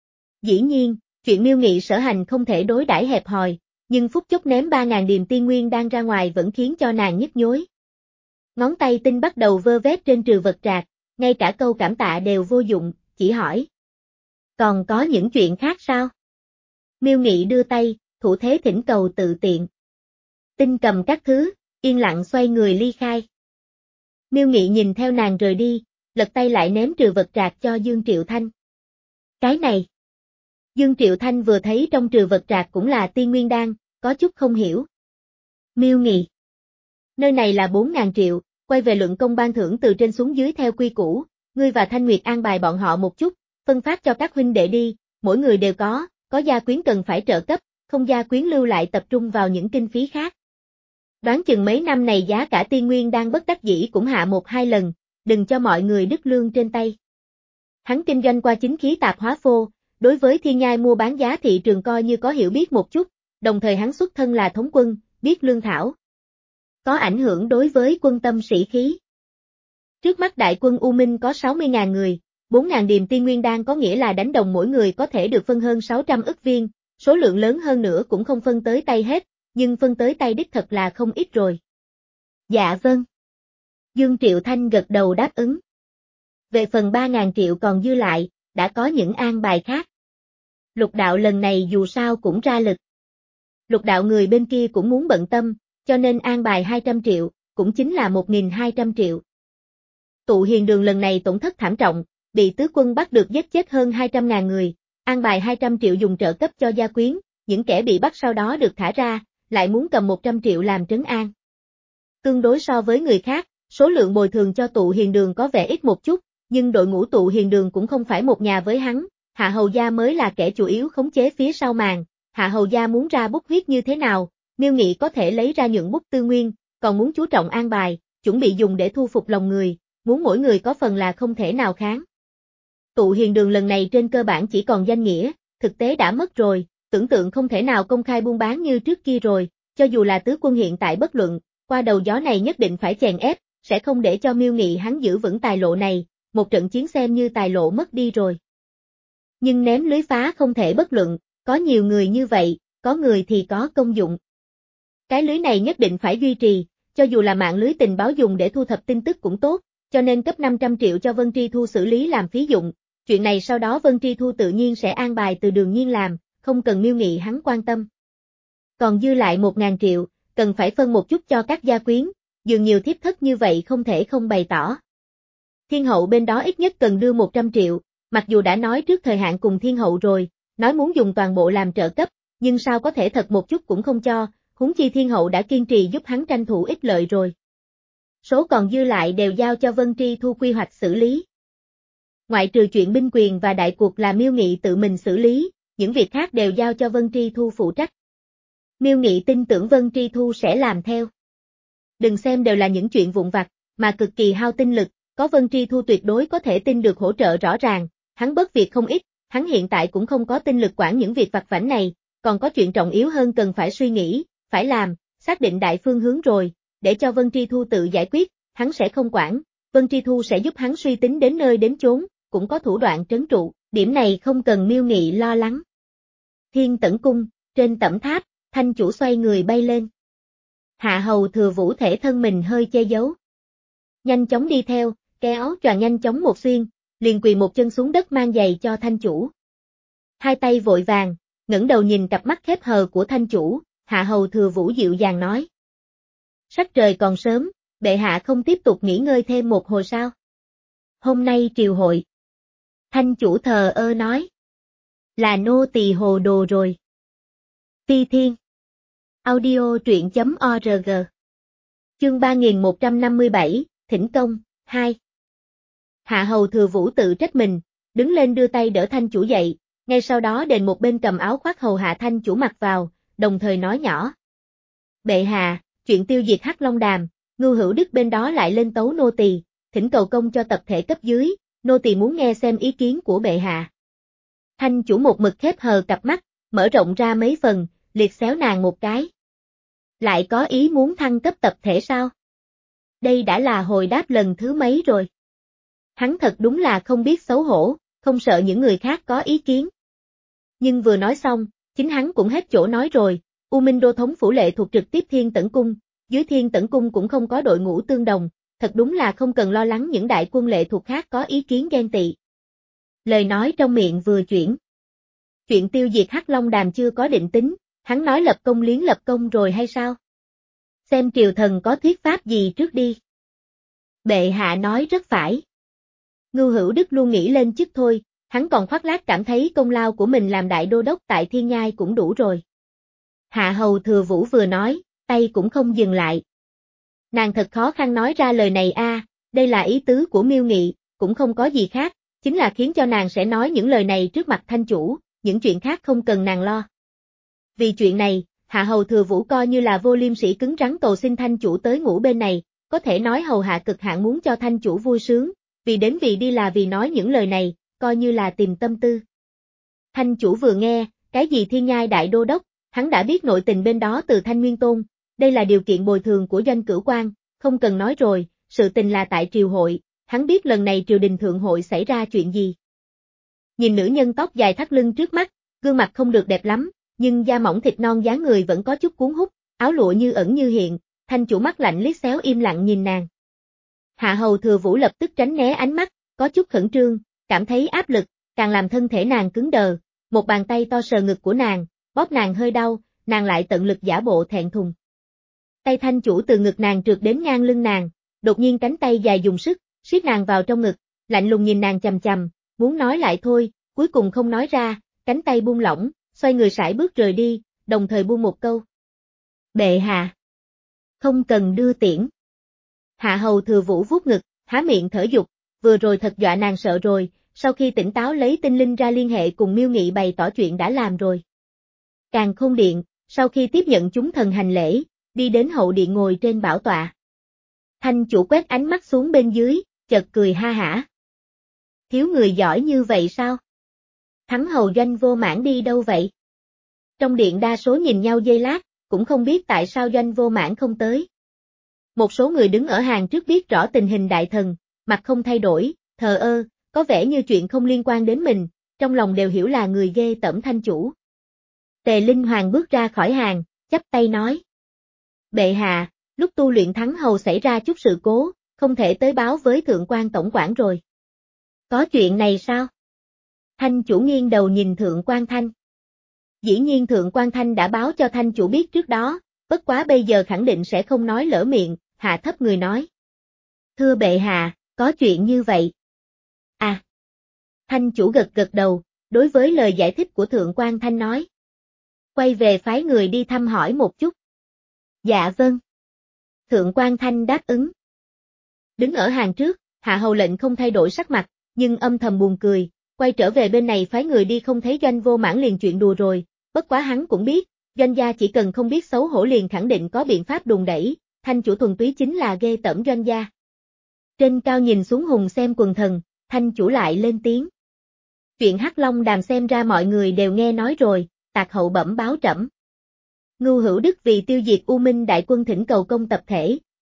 Dĩ nhiên, chuyện Miêu Nghị sở hành không thể đối đãi hẹp hòi, nhưng phút chốc ném ba ngàn điềm tiên nguyên đan ra ngoài vẫn khiến cho nàng nhức nhối. Ngón tay Tinh bắt đầu vơ vét trên trừ vật trạc, ngay cả câu cảm tạ đều vô dụng, chỉ hỏi. Còn có những chuyện khác sao? Miêu Nghị đưa tay, thủ thế thỉnh cầu tự tiện. Tinh cầm các thứ, yên lặng xoay người ly khai. Miêu Nghị nhìn theo nàng rời đi, lật tay lại ném trừ vật trạc cho Dương Triệu Thanh. Cái này. Dương Triệu Thanh vừa thấy trong trừ vật trạc cũng là tiên nguyên đan, có chút không hiểu. Miêu Nghị. Nơi này là bốn ngàn triệu, quay về luận công ban thưởng từ trên xuống dưới theo quy củ, ngươi và Thanh Nguyệt an bài bọn họ một chút, phân phát cho các huynh đệ đi, mỗi người đều có, có gia quyến cần phải trợ cấp, không gia quyến lưu lại tập trung vào những kinh phí khác. Đoán chừng mấy năm này giá cả tiên nguyên đang bất đắc dĩ cũng hạ một hai lần, đừng cho mọi người đứt lương trên tay. Hắn kinh doanh qua chính khí tạp hóa phô, đối với thiên nhai mua bán giá thị trường coi như có hiểu biết một chút, đồng thời hắn xuất thân là thống quân, biết lương thảo. Có ảnh hưởng đối với quân tâm sĩ khí. Trước mắt đại quân U Minh có sáu mươi ngàn người, bốn ngàn điềm tiên nguyên đan có nghĩa là đánh đồng mỗi người có thể được phân hơn sáu trăm ức viên, số lượng lớn hơn nữa cũng không phân tới tay hết, nhưng phân tới tay đích thật là không ít rồi. Dạ vâng. Dương Triệu Thanh gật đầu đáp ứng. Về phần ba ngàn triệu còn dư lại, đã có những an bài khác. Lục đạo lần này dù sao cũng ra lực. Lục đạo người bên kia cũng muốn bận tâm, cho nên an bài hai trăm triệu, cũng chính là một nghìn hai trăm triệu. Tụ Hiền Đường lần này tổn thất thảm trọng, bị tứ quân bắt được giết chết hơn hai trăm ngàn người, an bài hai trăm triệu dùng trợ cấp cho gia quyến, những kẻ bị bắt sau đó được thả ra, lại muốn cầm một trăm triệu làm trấn an. Tương đối so với người khác, số lượng bồi thường cho Tụ Hiền Đường có vẻ ít một chút, nhưng đội ngũ Tụ Hiền Đường cũng không phải một nhà với hắn, Hạ Hầu Gia mới là kẻ chủ yếu khống chế phía sau màn, Hạ Hầu Gia muốn ra bút huyết như thế nào, Miêu Nghị có thể lấy ra những bút tư nguyên, còn muốn chú trọng an bài, chuẩn bị dùng để thu phục lòng người, muốn mỗi người có phần là không thể nào kháng. Tụ Hiền Đường lần này trên cơ bản chỉ còn danh nghĩa, thực tế đã mất rồi, tưởng tượng không thể nào công khai buôn bán như trước kia rồi, cho dù là tứ quân hiện tại bất luận, qua đầu gió này nhất định phải chèn ép, sẽ không để cho Miêu Nghị hắn giữ vững tài lộ này, một trận chiến xem như tài lộ mất đi rồi. Nhưng ném lưới phá không thể bất luận, có nhiều người như vậy, có người thì có công dụng. Cái lưới này nhất định phải duy trì, cho dù là mạng lưới tình báo dùng để thu thập tin tức cũng tốt, cho nên cấp năm trăm triệu cho Vân Tri Thu xử lý làm phí dụng, chuyện này sau đó Vân Tri Thu tự nhiên sẽ an bài từ Đường Nhiên làm, không cần Miêu Nghị hắn quan tâm. Còn dư lại một ngàn triệu, cần phải phân một chút cho các gia quyến, dường nhiều thiếp thất như vậy không thể không bày tỏ. Thiên hậu bên đó ít nhất cần đưa một trăm triệu, mặc dù đã nói trước thời hạn cùng thiên hậu rồi, nói muốn dùng toàn bộ làm trợ cấp, nhưng sao có thể thật một chút cũng không cho, huống chi thiên hậu đã kiên trì giúp hắn tranh thủ ích lợi rồi. Số còn dư lại đều giao cho Vân Tri Thu quy hoạch xử lý. Ngoại trừ chuyện binh quyền và đại cuộc là Miêu Nghị tự mình xử lý, những việc khác đều giao cho Vân Tri Thu phụ trách. Miêu Nghị tin tưởng Vân Tri Thu sẽ làm theo. Đừng xem đều là những chuyện vụn vặt, mà cực kỳ hao tinh lực, có Vân Tri Thu tuyệt đối có thể tin được hỗ trợ rõ ràng, hắn bớt việc không ít, hắn hiện tại cũng không có tinh lực quản những việc vặt vãnh này, còn có chuyện trọng yếu hơn cần phải suy nghĩ, phải làm, xác định đại phương hướng rồi, để cho Vân Tri Thu tự giải quyết, hắn sẽ không quản, Vân Tri Thu sẽ giúp hắn suy tính đến nơi đến chốn, cũng có thủ đoạn trấn trụ, điểm này không cần Miêu Nghị lo lắng. Thiên Tẩn Cung, trên tẩm tháp, Thanh chủ xoay người bay lên. Hạ Hầu Thừa Vũ thể thân mình hơi che giấu. Nhanh chóng đi theo, kéo choàng nhanh chóng một xuyên, liền quỳ một chân xuống đất mang giày cho Thanh chủ. Hai tay vội vàng, ngẩng đầu nhìn cặp mắt khép hờ của Thanh chủ, Hạ Hầu Thừa Vũ dịu dàng nói. Sắc trời còn sớm, bệ hạ không tiếp tục nghỉ ngơi thêm một hồi sao? Hôm nay triều hội. Thanh chủ thờ ơ nói. Là nô tỳ hồ đồ rồi. Phi Thiên. Audio truyện chấm org. Chương ba nghìn một trăm năm mươi bảy, Thỉnh Công, hai. Hạ Hầu Thừa Vũ tự trách mình, đứng lên đưa tay đỡ Thanh chủ dậy, ngay sau đó đền một bên cầm áo khoác hầu hạ Thanh chủ mặc vào, đồng thời nói nhỏ. Bệ hạ, chuyện tiêu diệt Hắc Long Đàm, Ngưu Hữu Đức bên đó lại lên tấu nô tỳ, thỉnh cầu công cho tập thể cấp dưới, nô tỳ muốn nghe xem ý kiến của bệ hạ. Thanh chủ một mực khép hờ cặp mắt, mở rộng ra mấy phần, liệt xéo nàng một cái. Lại có ý muốn thăng cấp tập thể sao? Đây đã là hồi đáp lần thứ mấy rồi. Hắn thật đúng là không biết xấu hổ, không sợ những người khác có ý kiến. Nhưng vừa nói xong, chính hắn cũng hết chỗ nói rồi, U Minh Đô thống phủ lệ thuộc trực tiếp Thiên Tẩn Cung, dưới Thiên Tẩn Cung cũng không có đội ngũ tương đồng, thật đúng là không cần lo lắng những đại quân lệ thuộc khác có ý kiến ghen tị. Lời nói trong miệng vừa chuyển. Chuyện tiêu diệt Hắc Long Đàm chưa có định tính, hắn nói lập công liếng lập công rồi hay sao? Xem triều thần có thuyết pháp gì trước đi. Bệ hạ nói rất phải. Ngưu Hữu Đức luôn nghĩ lên chức thôi, hắn còn khoác lác cảm thấy công lao của mình làm đại đô đốc tại Thiên Nhai cũng đủ rồi. Hạ Hầu Thừa Vũ vừa nói, tay cũng không dừng lại. Nàng thật khó khăn nói ra lời này a, đây là ý tứ của Miêu Nghị, cũng không có gì khác, chính là khiến cho nàng sẽ nói những lời này trước mặt Thanh chủ, những chuyện khác không cần nàng lo. Vì chuyện này, Hạ Hầu Thừa Vũ coi như là vô liêm sỉ cứng rắn cầu xin Thanh chủ tới ngủ bên này, có thể nói hầu hạ cực hạn muốn cho Thanh chủ vui sướng, vì đến vì đi là vì nói những lời này, coi như là tìm tâm tư. Thanh chủ vừa nghe, cái gì Thiên Nhai đại đô đốc, hắn đã biết nội tình bên đó từ Thanh Nguyên Tôn, đây là điều kiện bồi thường của Doanh Cửu Quan, không cần nói rồi, sự tình là tại triều hội, hắn biết lần này triều đình thượng hội xảy ra chuyện gì. Nhìn nữ nhân tóc dài thắt lưng trước mắt, gương mặt không được đẹp lắm, nhưng da mỏng thịt non dáng người vẫn có chút cuốn hút, áo lụa như ẩn như hiện, Thanh chủ mắt lạnh liếc xéo im lặng nhìn nàng. Hạ Hầu Thừa Vũ lập tức tránh né ánh mắt, có chút khẩn trương, cảm thấy áp lực, càng làm thân thể nàng cứng đờ, một bàn tay to sờ ngực của nàng, bóp nàng hơi đau, nàng lại tận lực giả bộ thẹn thùng. Tay Thanh chủ từ ngực nàng trượt đến ngang lưng nàng, đột nhiên cánh tay dài dùng sức, siết nàng vào trong ngực, lạnh lùng nhìn nàng chằm chằm, muốn nói lại thôi, cuối cùng không nói ra, cánh tay buông lỏng, xoay người sải bước rời đi, đồng thời buông một câu. Bệ hạ. Không cần đưa tiễn. Hạ Hầu Thừa Vũ vuốt ngực, há miệng thở dục, vừa rồi thật dọa nàng sợ rồi, sau khi tỉnh táo lấy tinh linh ra liên hệ cùng Miêu Nghị bày tỏ chuyện đã làm rồi. Càn Khôn Điện, sau khi tiếp nhận chúng thần hành lễ, đi đến hậu điện ngồi trên bảo tọa. Thanh chủ quét ánh mắt xuống bên dưới, chợt cười ha hả. Thiếu người giỏi như vậy sao? Thắng hầu Doanh Vô Mãn đi đâu vậy? Trong điện đa số nhìn nhau giây lát, cũng không biết tại sao Doanh Vô Mãn không tới. Một số người đứng ở hàng trước biết rõ tình hình đại thần, mặt không thay đổi, thờ ơ, có vẻ như chuyện không liên quan đến mình, trong lòng đều hiểu là người ghê tởm Thanh chủ. Tề Linh Hoàng bước ra khỏi hàng, chắp tay nói. Bệ hạ, lúc tu luyện Thắng hầu xảy ra chút sự cố, không thể tới báo với thượng quan tổng quản rồi. Có chuyện này sao? Thanh chủ nghiêng đầu nhìn thượng quan Thanh. Dĩ nhiên thượng quan Thanh đã báo cho Thanh chủ biết trước đó, bất quá bây giờ khẳng định sẽ không nói lỡ miệng, hạ thấp người nói. Thưa bệ hạ, có chuyện như vậy. À. Thanh chủ gật gật đầu, đối với lời giải thích của thượng quan Thanh nói. Quay về phái người đi thăm hỏi một chút. Dạ vâng. Thượng quan Thanh đáp ứng. Đứng ở hàng trước, hạ hầu lệnh không thay đổi sắc mặt, nhưng âm thầm buồn cười, quay trở về bên này phái người đi không thấy Doanh Vô Mãn liền chuyện đùa rồi, bất quá hắn cũng biết, Doanh gia chỉ cần không biết xấu hổ liền khẳng định có biện pháp đùn đẩy, Thanh chủ thuần túy chính là ghê tởm Doanh gia. Trên cao nhìn xuống hùng xem quần thần, Thanh chủ lại lên tiếng. Chuyện Hắc Long Đàm xem ra mọi người đều nghe nói rồi, Tạc hậu bẩm báo trẫm. Ngưu Hữu Đức vì tiêu diệt U Minh đại quân thỉnh cầu công tập thể,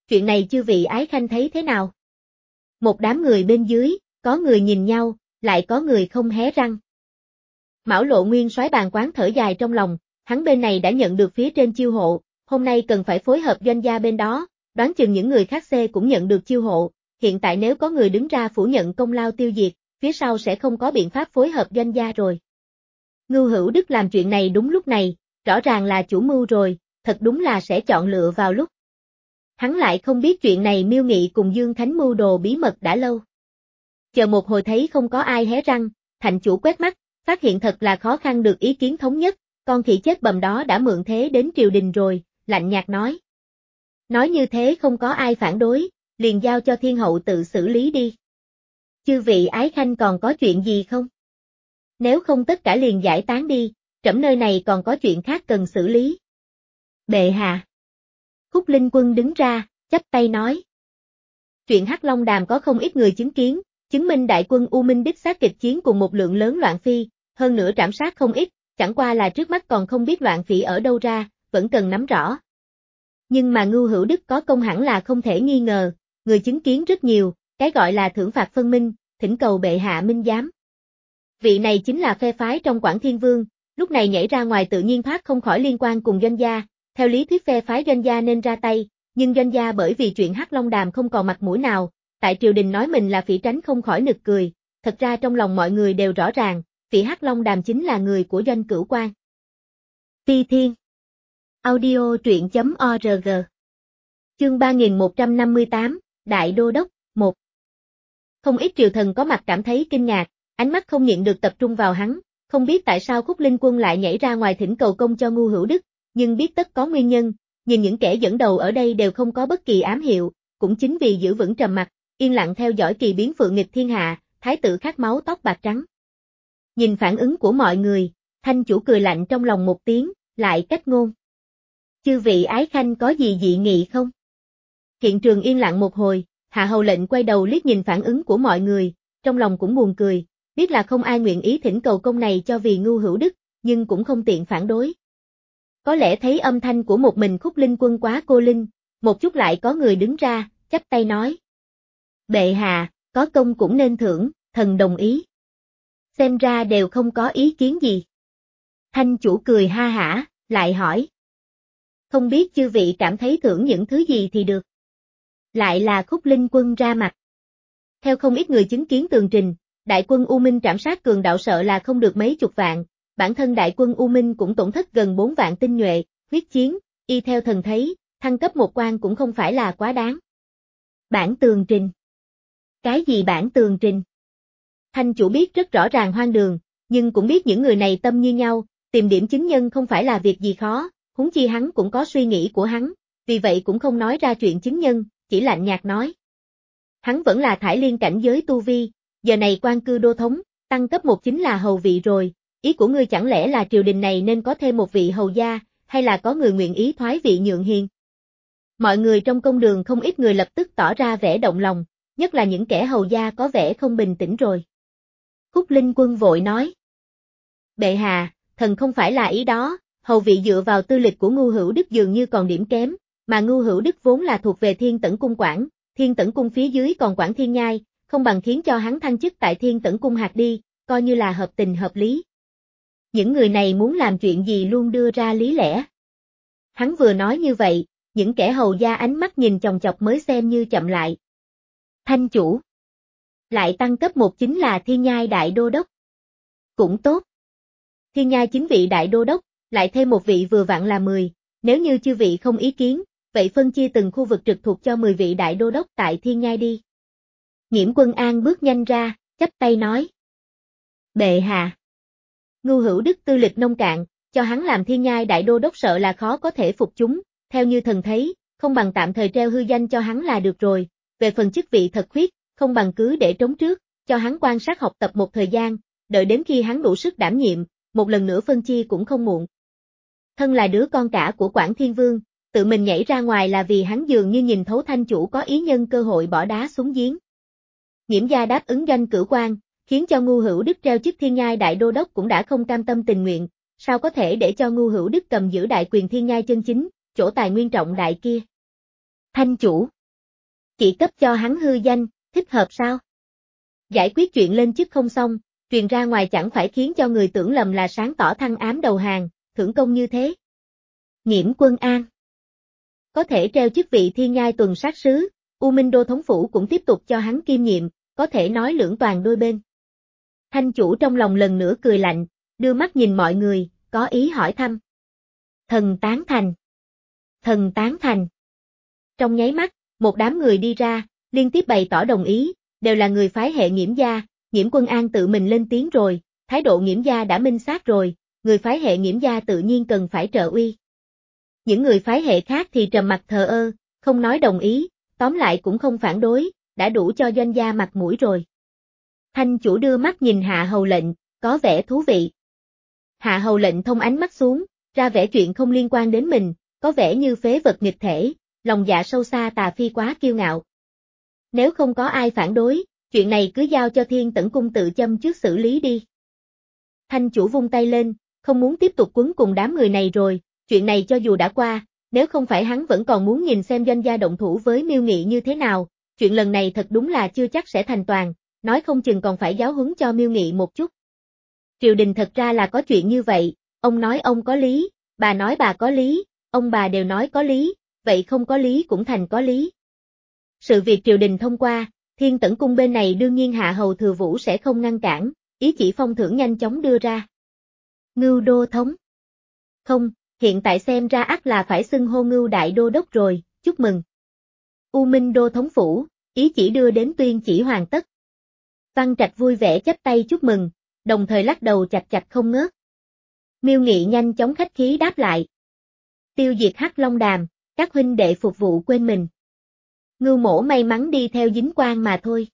Chuyện này chư vị ái khanh thấy thế nào? Một đám người bên dưới, có người nhìn nhau, lại có người không hé răng. Mão Lộ Nguyên soái bàn quán thở dài trong lòng, hắn bên này đã nhận được phía trên chiêu hộ, hôm nay cần phải phối hợp doanh gia bên đó, đoán chừng những người khác C cũng nhận được chiêu hộ, hiện tại nếu có người đứng ra phủ nhận công lao tiêu diệt, phía sau sẽ không có biện pháp phối hợp doanh gia rồi. Ngưu Hữu Đức làm chuyện này đúng lúc này, rõ ràng là chủ mưu rồi, thật đúng là sẽ chọn lựa vào lúc. Hắn lại không biết chuyện này Miêu Nghị cùng Dương Khánh mưu đồ bí mật đã lâu. Chờ một hồi thấy không có ai hé răng, thành chủ quét mắt, phát hiện thật là khó khăn được ý kiến thống nhất, con khỉ chết bầm đó đã mượn thế đến triều đình rồi, lạnh nhạt nói. Nói như thế không có ai phản đối, liền giao cho thiên hậu tự xử lý đi. Chư vị ái khanh còn có chuyện gì không? Nếu không tất cả liền giải tán đi, trẫm nơi này còn có chuyện khác cần xử lý. Bệ hạ. Khúc Linh Quân đứng ra, chắp tay nói. Chuyện Hắc Long Đàm có không ít người chứng kiến, chứng minh đại quân U Minh đích xác kịch chiến cùng một lượng lớn loạn phi, hơn nữa trảm sát không ít, chẳng qua là trước mắt còn không biết loạn phỉ ở đâu ra, vẫn cần nắm rõ. Nhưng mà Ngưu Hữu Đức có công hẳn là không thể nghi ngờ, người chứng kiến rất nhiều, cái gọi là thưởng phạt phân minh, thỉnh cầu bệ hạ minh giám. Vị này chính là phe phái trong Quảng Thiên Vương, lúc này nhảy ra ngoài tự nhiên thoát không khỏi liên quan cùng doanh gia, theo lý thuyết phe phái doanh gia nên ra tay, nhưng doanh gia bởi vì chuyện Hắc Long Đàm không còn mặt mũi nào, tại triều đình nói mình là phỉ tránh không khỏi nực cười, thật ra trong lòng mọi người đều rõ ràng, phỉ Hắc Long Đàm chính là người của Doanh Cửu Quan. Ti Thiên Audio truyện chấm org Chương ba nghìn một trăm năm mươi tám, Đại Đô Đốc, một Không ít triều thần có mặt cảm thấy kinh ngạc, ánh mắt không nhịn được tập trung vào hắn, không biết tại sao Khúc Linh Quân lại nhảy ra ngoài thỉnh cầu công cho Ngưu Hữu Đức, nhưng biết tất có nguyên nhân, nhìn những kẻ dẫn đầu ở đây đều không có bất kỳ ám hiệu, cũng chính vì giữ vững trầm mặc, yên lặng theo dõi kỳ biến phượng nghịch thiên hạ, thái tử khát máu tóc bạc trắng. Nhìn phản ứng của mọi người, Thanh chủ cười lạnh trong lòng một tiếng, lại cách ngôn. Chư vị ái khanh có gì dị nghị không? Hiện trường yên lặng một hồi, Hạ Hầu lệnh quay đầu liếc nhìn phản ứng của mọi người, trong lòng cũng buồn cười, biết là không ai nguyện ý thỉnh cầu công này cho vì Ngưu Hữu Đức, nhưng cũng không tiện phản đối. Có lẽ thấy âm thanh của một mình Khúc Linh Quân quá cô linh, một chút lại có người đứng ra, chắp tay nói. Bệ hạ, có công cũng nên thưởng, thần đồng ý. Xem ra đều không có ý kiến gì. Thanh chủ cười ha hả, lại hỏi. Không biết chư vị cảm thấy thưởng những thứ gì thì được. Lại là Khúc Linh Quân ra mặt. Theo không ít người chứng kiến tường trình, đại quân U Minh trảm sát cường đạo sợ là không được mấy chục vạn, bản thân đại quân U Minh cũng tổn thất gần bốn vạn tinh nhuệ, huyết chiến, y theo thần thấy, thăng cấp một quan cũng không phải là quá đáng. Bản tường trình. Cái gì bản tường trình? Thanh chủ biết rất rõ ràng hoang đường, nhưng cũng biết những người này tâm như nhau, tìm điểm chứng nhân không phải là việc gì khó, huống chi hắn cũng có suy nghĩ của hắn, vì vậy cũng không nói ra chuyện chứng nhân, chỉ lạnh nhạt nói. Hắn vẫn là thải liên cảnh giới tu vi, giờ này quan cư đô thống, tăng cấp một chính là hầu vị rồi, ý của ngươi chẳng lẽ là triều đình này nên có thêm một vị hầu gia, hay là có người nguyện ý thoái vị nhượng hiền? Mọi người trong công đường không ít người lập tức tỏ ra vẻ động lòng, nhất là những kẻ hầu gia có vẻ không bình tĩnh rồi. Khúc Linh Quân vội nói. Bệ hạ, thần không phải là ý đó, hầu vị dựa vào tư lịch của Ngưu Hữu Đức dường như còn điểm kém, mà Ngưu Hữu Đức vốn là thuộc về Thiên Tẩn Cung quản, Thiên Tẩn Cung phía dưới còn quản Thiên Nhai, không bằng khiến cho hắn thăng chức tại Thiên Tẩn Cung hạt đi, coi như là hợp tình hợp lý. Những người này muốn làm chuyện gì luôn đưa ra lý lẽ. Hắn vừa nói như vậy, những kẻ hầu gia ánh mắt nhìn chòng chọc mới xem như chậm lại. Thanh chủ. Lại tăng cấp một chính là Thiên Nhai Đại Đô Đốc. Cũng tốt. Thiên Nhai chính vị Đại Đô Đốc, lại thêm một vị vừa vặn là mười, nếu như chư vị không ý kiến, vậy phân chia từng khu vực trực thuộc cho mười vị Đại Đô Đốc tại Thiên Nhai đi. Nghiễm Quân An bước nhanh ra, chắp tay nói. Bệ hạ. Ngưu Hữu Đức tư lịch nông cạn, cho hắn làm Thiên Nhai Đại Đô Đốc sợ là khó có thể phục chúng, theo như thần thấy, không bằng tạm thời treo hư danh cho hắn là được rồi, về phần chức vị thật khuyết, không bằng cứ để trống trước, cho hắn quan sát học tập một thời gian, đợi đến khi hắn đủ sức đảm nhiệm, một lần nữa phân chia cũng không muộn. Thân là đứa con cả của Quảng Thiên Vương, tự mình nhảy ra ngoài là vì hắn dường như nhìn thấu Thanh chủ có ý nhân cơ hội bỏ đá xuống giếng. Nghiễm gia đáp ứng Doanh Cửu Quan, khiến cho Ngưu Hữu Đức treo chức Thiên Nhai Đại Đô Đốc cũng đã không cam tâm tình nguyện, sao có thể để cho Ngưu Hữu Đức cầm giữ đại quyền Thiên Nhai chân chính, chỗ tài nguyên trọng đại kia. Thanh chủ. Chỉ cấp cho hắn hư danh, thích hợp sao? Giải quyết chuyện lên chức không xong, truyền ra ngoài chẳng phải khiến cho người tưởng lầm là sáng tỏ thăng ám đầu hàng, thưởng công như thế. Nghiễm Quân An có thể treo chức vị thiên nhai tuần sát sứ, U Minh Đô thống phủ cũng tiếp tục cho hắn kiêm nhiệm, có thể nói lưỡng toàn đôi bên. Thanh chủ trong lòng lần nữa cười lạnh, đưa mắt nhìn mọi người, có ý hỏi thăm. Thần tán thành. Thần tán thành. Trong nháy mắt, một đám người đi ra, liên tiếp bày tỏ đồng ý, đều là người phái hệ Nghiễm gia, Nghiễm Quân An tự mình lên tiếng rồi, thái độ Nghiễm gia đã minh xác rồi, người phái hệ Nghiễm gia tự nhiên cần phải trợ uy. Những người phái hệ khác thì trầm mặt thờ ơ, không nói đồng ý, tóm lại cũng không phản đối, đã đủ cho doanh gia mặt mũi rồi. Thanh chủ đưa mắt nhìn Hạ Hầu lệnh, có vẻ thú vị. Hạ Hầu lệnh thông ánh mắt xuống, ra vẻ chuyện không liên quan đến mình, có vẻ như phế vật nghịch thể, lòng dạ sâu xa tà phi quá kiêu ngạo. Nếu không có ai phản đối, chuyện này cứ giao cho Thiên Tẩn Cung tự châm trước xử lý đi. Thanh chủ vung tay lên, không muốn tiếp tục quấn cùng đám người này rồi, chuyện này cho dù đã qua, nếu không phải hắn vẫn còn muốn nhìn xem doanh gia động thủ với Miêu Nghị như thế nào, chuyện lần này thật đúng là chưa chắc sẽ thành toàn, nói không chừng còn phải giáo huấn cho Miêu Nghị một chút. Triều đình thật ra là có chuyện như vậy, ông nói ông có lý, bà nói bà có lý, ông bà đều nói có lý, vậy không có lý cũng thành có lý. Sự việc triều đình thông qua, Thiên Tẩn Cung bên này đương nhiên Hạ Hầu Thừa Vũ sẽ không ngăn cản, ý chỉ phong thưởng nhanh chóng đưa ra. Ngưu Đô Thống. Không, hiện tại xem ra ắt là phải xưng hô Ngưu Đại Đô Đốc rồi, chúc mừng. U Minh Đô Thống Phủ, ý chỉ đưa đến tuyên chỉ hoàn tất. Văn Trạch vui vẻ chắp tay chúc mừng, đồng thời lắc đầu chặt chặt không ngớt. Miêu Nghị nhanh chóng khách khí đáp lại. Tiêu diệt Hắc Long Đàm, các huynh đệ phục vụ quên mình. Ngưu Mỗ may mắn đi theo dính quan mà thôi.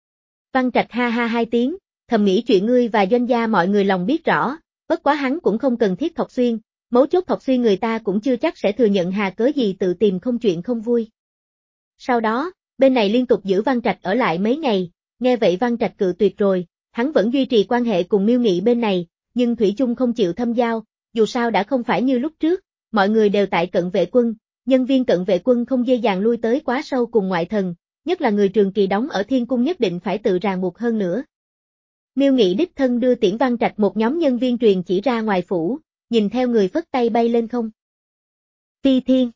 Văn Trạch ha ha hai tiếng, thầm nghĩ chuyện ngươi và doanh gia mọi người lòng biết rõ, bất quá hắn cũng không cần thiết Thọc Xuyên, mấu chốt Thọc Xuyên người ta cũng chưa chắc sẽ thừa nhận hà cớ gì tự tìm không chuyện không vui. Sau đó, bên này liên tục giữ Văn Trạch ở lại mấy ngày, nghe vậy Văn Trạch cự tuyệt rồi, hắn vẫn duy trì quan hệ cùng Miêu Nghị bên này, nhưng thủy chung không chịu thâm giao, dù sao đã không phải như lúc trước, mọi người đều tại cận vệ quân, nhân viên cận vệ quân không dễ dàng lui tới quá sâu cùng ngoại thần, nhất là người trường kỳ đóng ở Thiên Cung nhất định phải tự ràng buộc hơn nữa. Miêu Nghị đích thân đưa Tiễn Văn Trạch một nhóm nhân viên truyền chỉ ra ngoài phủ, nhìn theo người phất tay bay lên không. Phi Thiên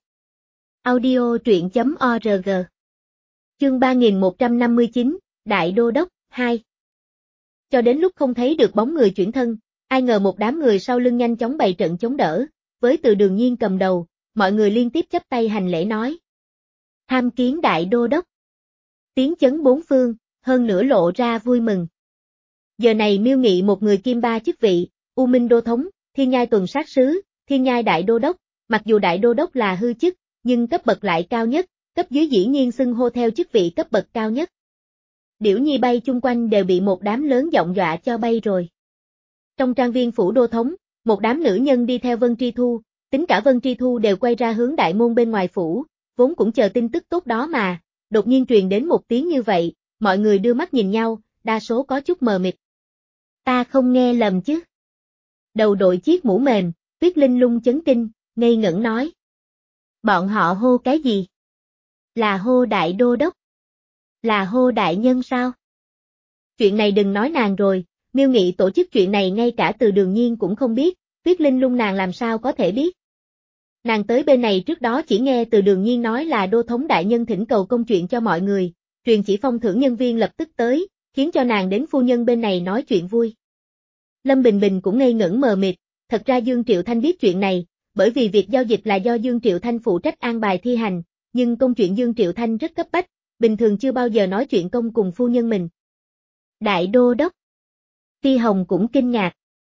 Audio truyện chấm org Chương ba nghìn một trăm năm mươi chín, Đại Đô Đốc, hai. Cho đến lúc không thấy được bóng người chuyển thân, ai ngờ một đám người sau lưng nhanh chóng bày trận chống đỡ, với Từ Đường Nhiên cầm đầu, mọi người liên tiếp chắp tay hành lễ nói. Tham kiến Đại Đô Đốc. Tiếng chấn bốn phương, hơn nữa lộ ra vui mừng. Giờ này Miêu Nghị một người kiêm ba chức vị, U Minh Đô Thống, Thiên Nhai Tuần Sát Sứ, Thiên Nhai Đại Đô Đốc, mặc dù Đại Đô Đốc là hư chức, nhưng cấp bậc lại cao nhất, cấp dưới dĩ nhiên xưng hô theo chức vị cấp bậc cao nhất. Điểu nhi bay chung quanh đều bị một đám lớn giọng dọa cho bay rồi. Trong trang viên phủ đô thống, một đám nữ nhân đi theo Vân Tri Thu, tính cả Vân Tri Thu đều quay ra hướng đại môn bên ngoài phủ, vốn cũng chờ tin tức tốt đó mà, đột nhiên truyền đến một tiếng như vậy, mọi người đưa mắt nhìn nhau, đa số có chút mờ mịt. Ta không nghe lầm chứ? Đầu đội chiếc mũ mềm, Tuyết Linh Lung chấn kinh, ngây ngẩn nói. Bọn họ hô cái gì? Là hô Đại Đô Đốc? Là hô đại nhân sao? Chuyện này đừng nói nàng rồi, Miêu Nghị tổ chức chuyện này ngay cả Từ Đường Nhiên cũng không biết, Tuyết Linh Lung nàng làm sao có thể biết. Nàng tới bên này trước đó chỉ nghe Từ Đường Nhiên nói là đô thống đại nhân thỉnh cầu công chuyện cho mọi người, truyền chỉ phong thưởng nhân viên lập tức tới, khiến cho nàng đến phu nhân bên này nói chuyện vui. Lâm Bình Bình cũng ngây ngẩn mờ mịt, thật ra Dương Triệu Thanh biết chuyện này, bởi vì việc giao dịch là do Dương Triệu Thanh phụ trách an bài thi hành, nhưng công chuyện Dương Triệu Thanh rất cấp bách, bình thường chưa bao giờ nói chuyện công cùng phu nhân mình. Đại Đô Đốc. Ti Hồng cũng kinh ngạc.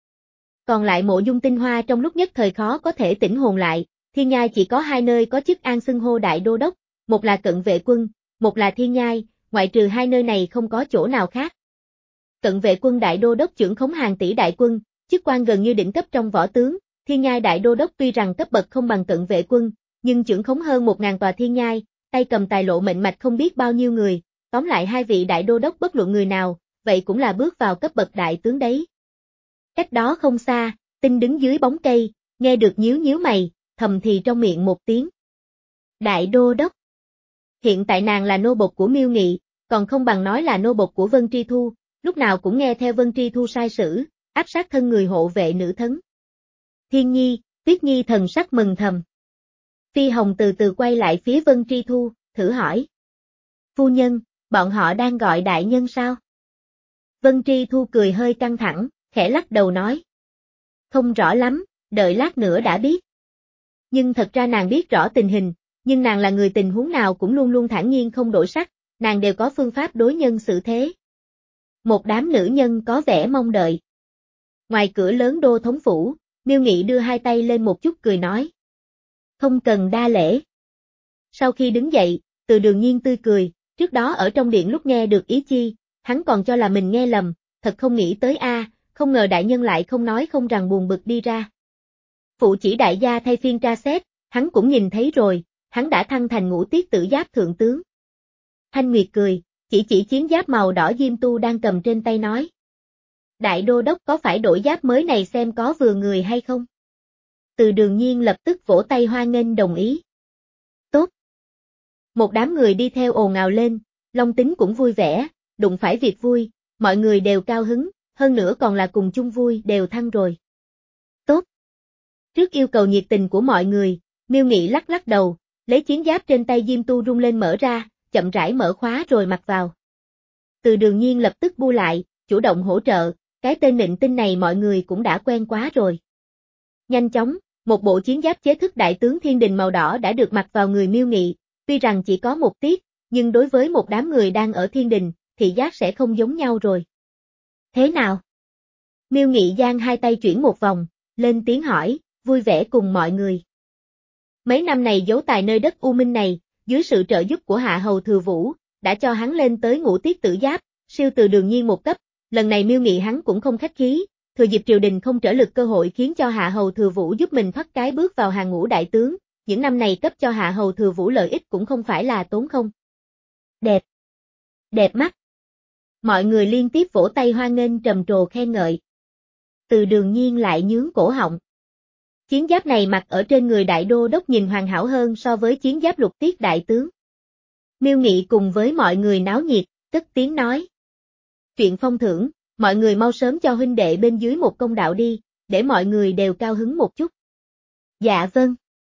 Còn lại Mộ Dung Tinh Hoa trong lúc nhất thời khó có thể tỉnh hồn lại, Thiên Nhai chỉ có hai nơi có chức an xưng hô Đại Đô Đốc, một là Cận Vệ Quân, một là Thiên Nhai, ngoại trừ hai nơi này không có chỗ nào khác. Cận Vệ Quân Đại Đô Đốc trưởng khống hàng tỷ đại quân, chức quan gần như đỉnh cấp trong võ tướng, Thiên Nhai Đại Đô Đốc tuy rằng cấp bậc không bằng Cận Vệ Quân, nhưng trưởng khống hơn một ngàn tòa thiên nhai, tay cầm tài lộ mệnh mạch không biết bao nhiêu người, tóm lại hai vị Đại Đô Đốc bất luận người nào, vậy cũng là bước vào cấp bậc đại tướng đấy. Cách đó không xa, Tinh đứng dưới bóng cây, nghe được nhíu nhíu mày, thầm thì trong miệng một tiếng. Đại Đô Đốc. Hiện tại nàng là nô bộc của Miêu Nghị, còn không bằng nói là nô bộc của Vân Tri Thu, lúc nào cũng nghe theo Vân Tri Thu sai sử, áp sát thân người hộ vệ nữ thấn. Thiên Nhi, Tuyết Nhi thần sắc mừng thầm. Phi Hồng từ từ quay lại phía Vân Tri Thu, thử hỏi. Phu nhân, bọn họ đang gọi đại nhân sao? Vân Tri Thu cười hơi căng thẳng, khẽ lắc đầu nói. Không rõ lắm, đợi lát nữa đã biết. Nhưng thật ra nàng biết rõ tình hình, nhưng nàng là người tình huống nào cũng luôn luôn thản nhiên không đổi sắc, nàng đều có phương pháp đối nhân xử thế. Một đám nữ nhân có vẻ mong đợi. Ngoài cửa lớn đô thống phủ, Miêu Nghị đưa hai tay lên một chút cười nói. Không cần đa lễ. Sau khi đứng dậy, Từ Đường Nhiên tươi cười, trước đó ở trong điện lúc nghe được ý chi, hắn còn cho là mình nghe lầm, thật không nghĩ tới a, không ngờ đại nhân lại không nói không rằng buồn bực đi ra. Phụ chỉ đại gia thay phiên tra xét, hắn cũng nhìn thấy rồi, hắn đã thăng thành ngũ tiết tử giáp thượng tướng. Thanh Nguyệt cười, chỉ chỉ chiến giáp màu đỏ diêm tu đang cầm trên tay nói. Đại đô đốc có phải đổi giáp mới này xem có vừa người hay không? Từ Đường Nhiên lập tức vỗ tay hoan nghênh đồng ý. Tốt. Một đám người đi theo ồn ào lên, Long Tính cũng vui vẻ, đụng phải việc vui, mọi người đều cao hứng, hơn nữa còn là cùng chung vui đều thăng rồi. Tốt. Trước yêu cầu nhiệt tình của mọi người, Miêu Nghị lắc lắc đầu, lấy chiến giáp trên tay diêm tu rung lên mở ra, chậm rãi mở khóa rồi mặc vào. Từ Đường Nhiên lập tức bu lại, chủ động hỗ trợ, cái tên nịnh tinh này mọi người cũng đã quen quá rồi. Nhanh chóng, một bộ chiến giáp chế thức đại tướng thiên đình màu đỏ đã được mặc vào người Miêu Nghị, tuy rằng chỉ có một tiết, nhưng đối với một đám người đang ở thiên đình, thì giác sẽ không giống nhau rồi. Thế nào? Miêu Nghị giang hai tay chuyển một vòng, lên tiếng hỏi, vui vẻ cùng mọi người. Mấy năm này giấu tài nơi đất U Minh này, dưới sự trợ giúp của Hạ Hầu Thừa Vũ, đã cho hắn lên tới ngũ tiết tử giáp, siêu Từ Đường Nhiên một cấp, lần này Miêu Nghị hắn cũng không khách khí, thừa dịp triều đình không trở lực cơ hội khiến cho Hạ Hầu Thừa Vũ giúp mình thoát cái bước vào hàng ngũ đại tướng, những năm này cấp cho Hạ Hầu Thừa Vũ lợi ích cũng không phải là tốn không. Đẹp. Đẹp mắt. Mọi người liên tiếp vỗ tay hoan nghênh trầm trồ khen ngợi. Từ Đường Nhiên lại nhướng cổ họng. Chiến giáp này mặc ở trên người đại đô đốc nhìn hoàn hảo hơn so với chiến giáp lục tiết đại tướng. Miêu Nghị cùng với mọi người náo nhiệt, cất tiếng nói. Chuyện phong thưởng, mọi người mau sớm cho huynh đệ bên dưới một công đạo đi, để mọi người đều cao hứng một chút. Dạ vâng.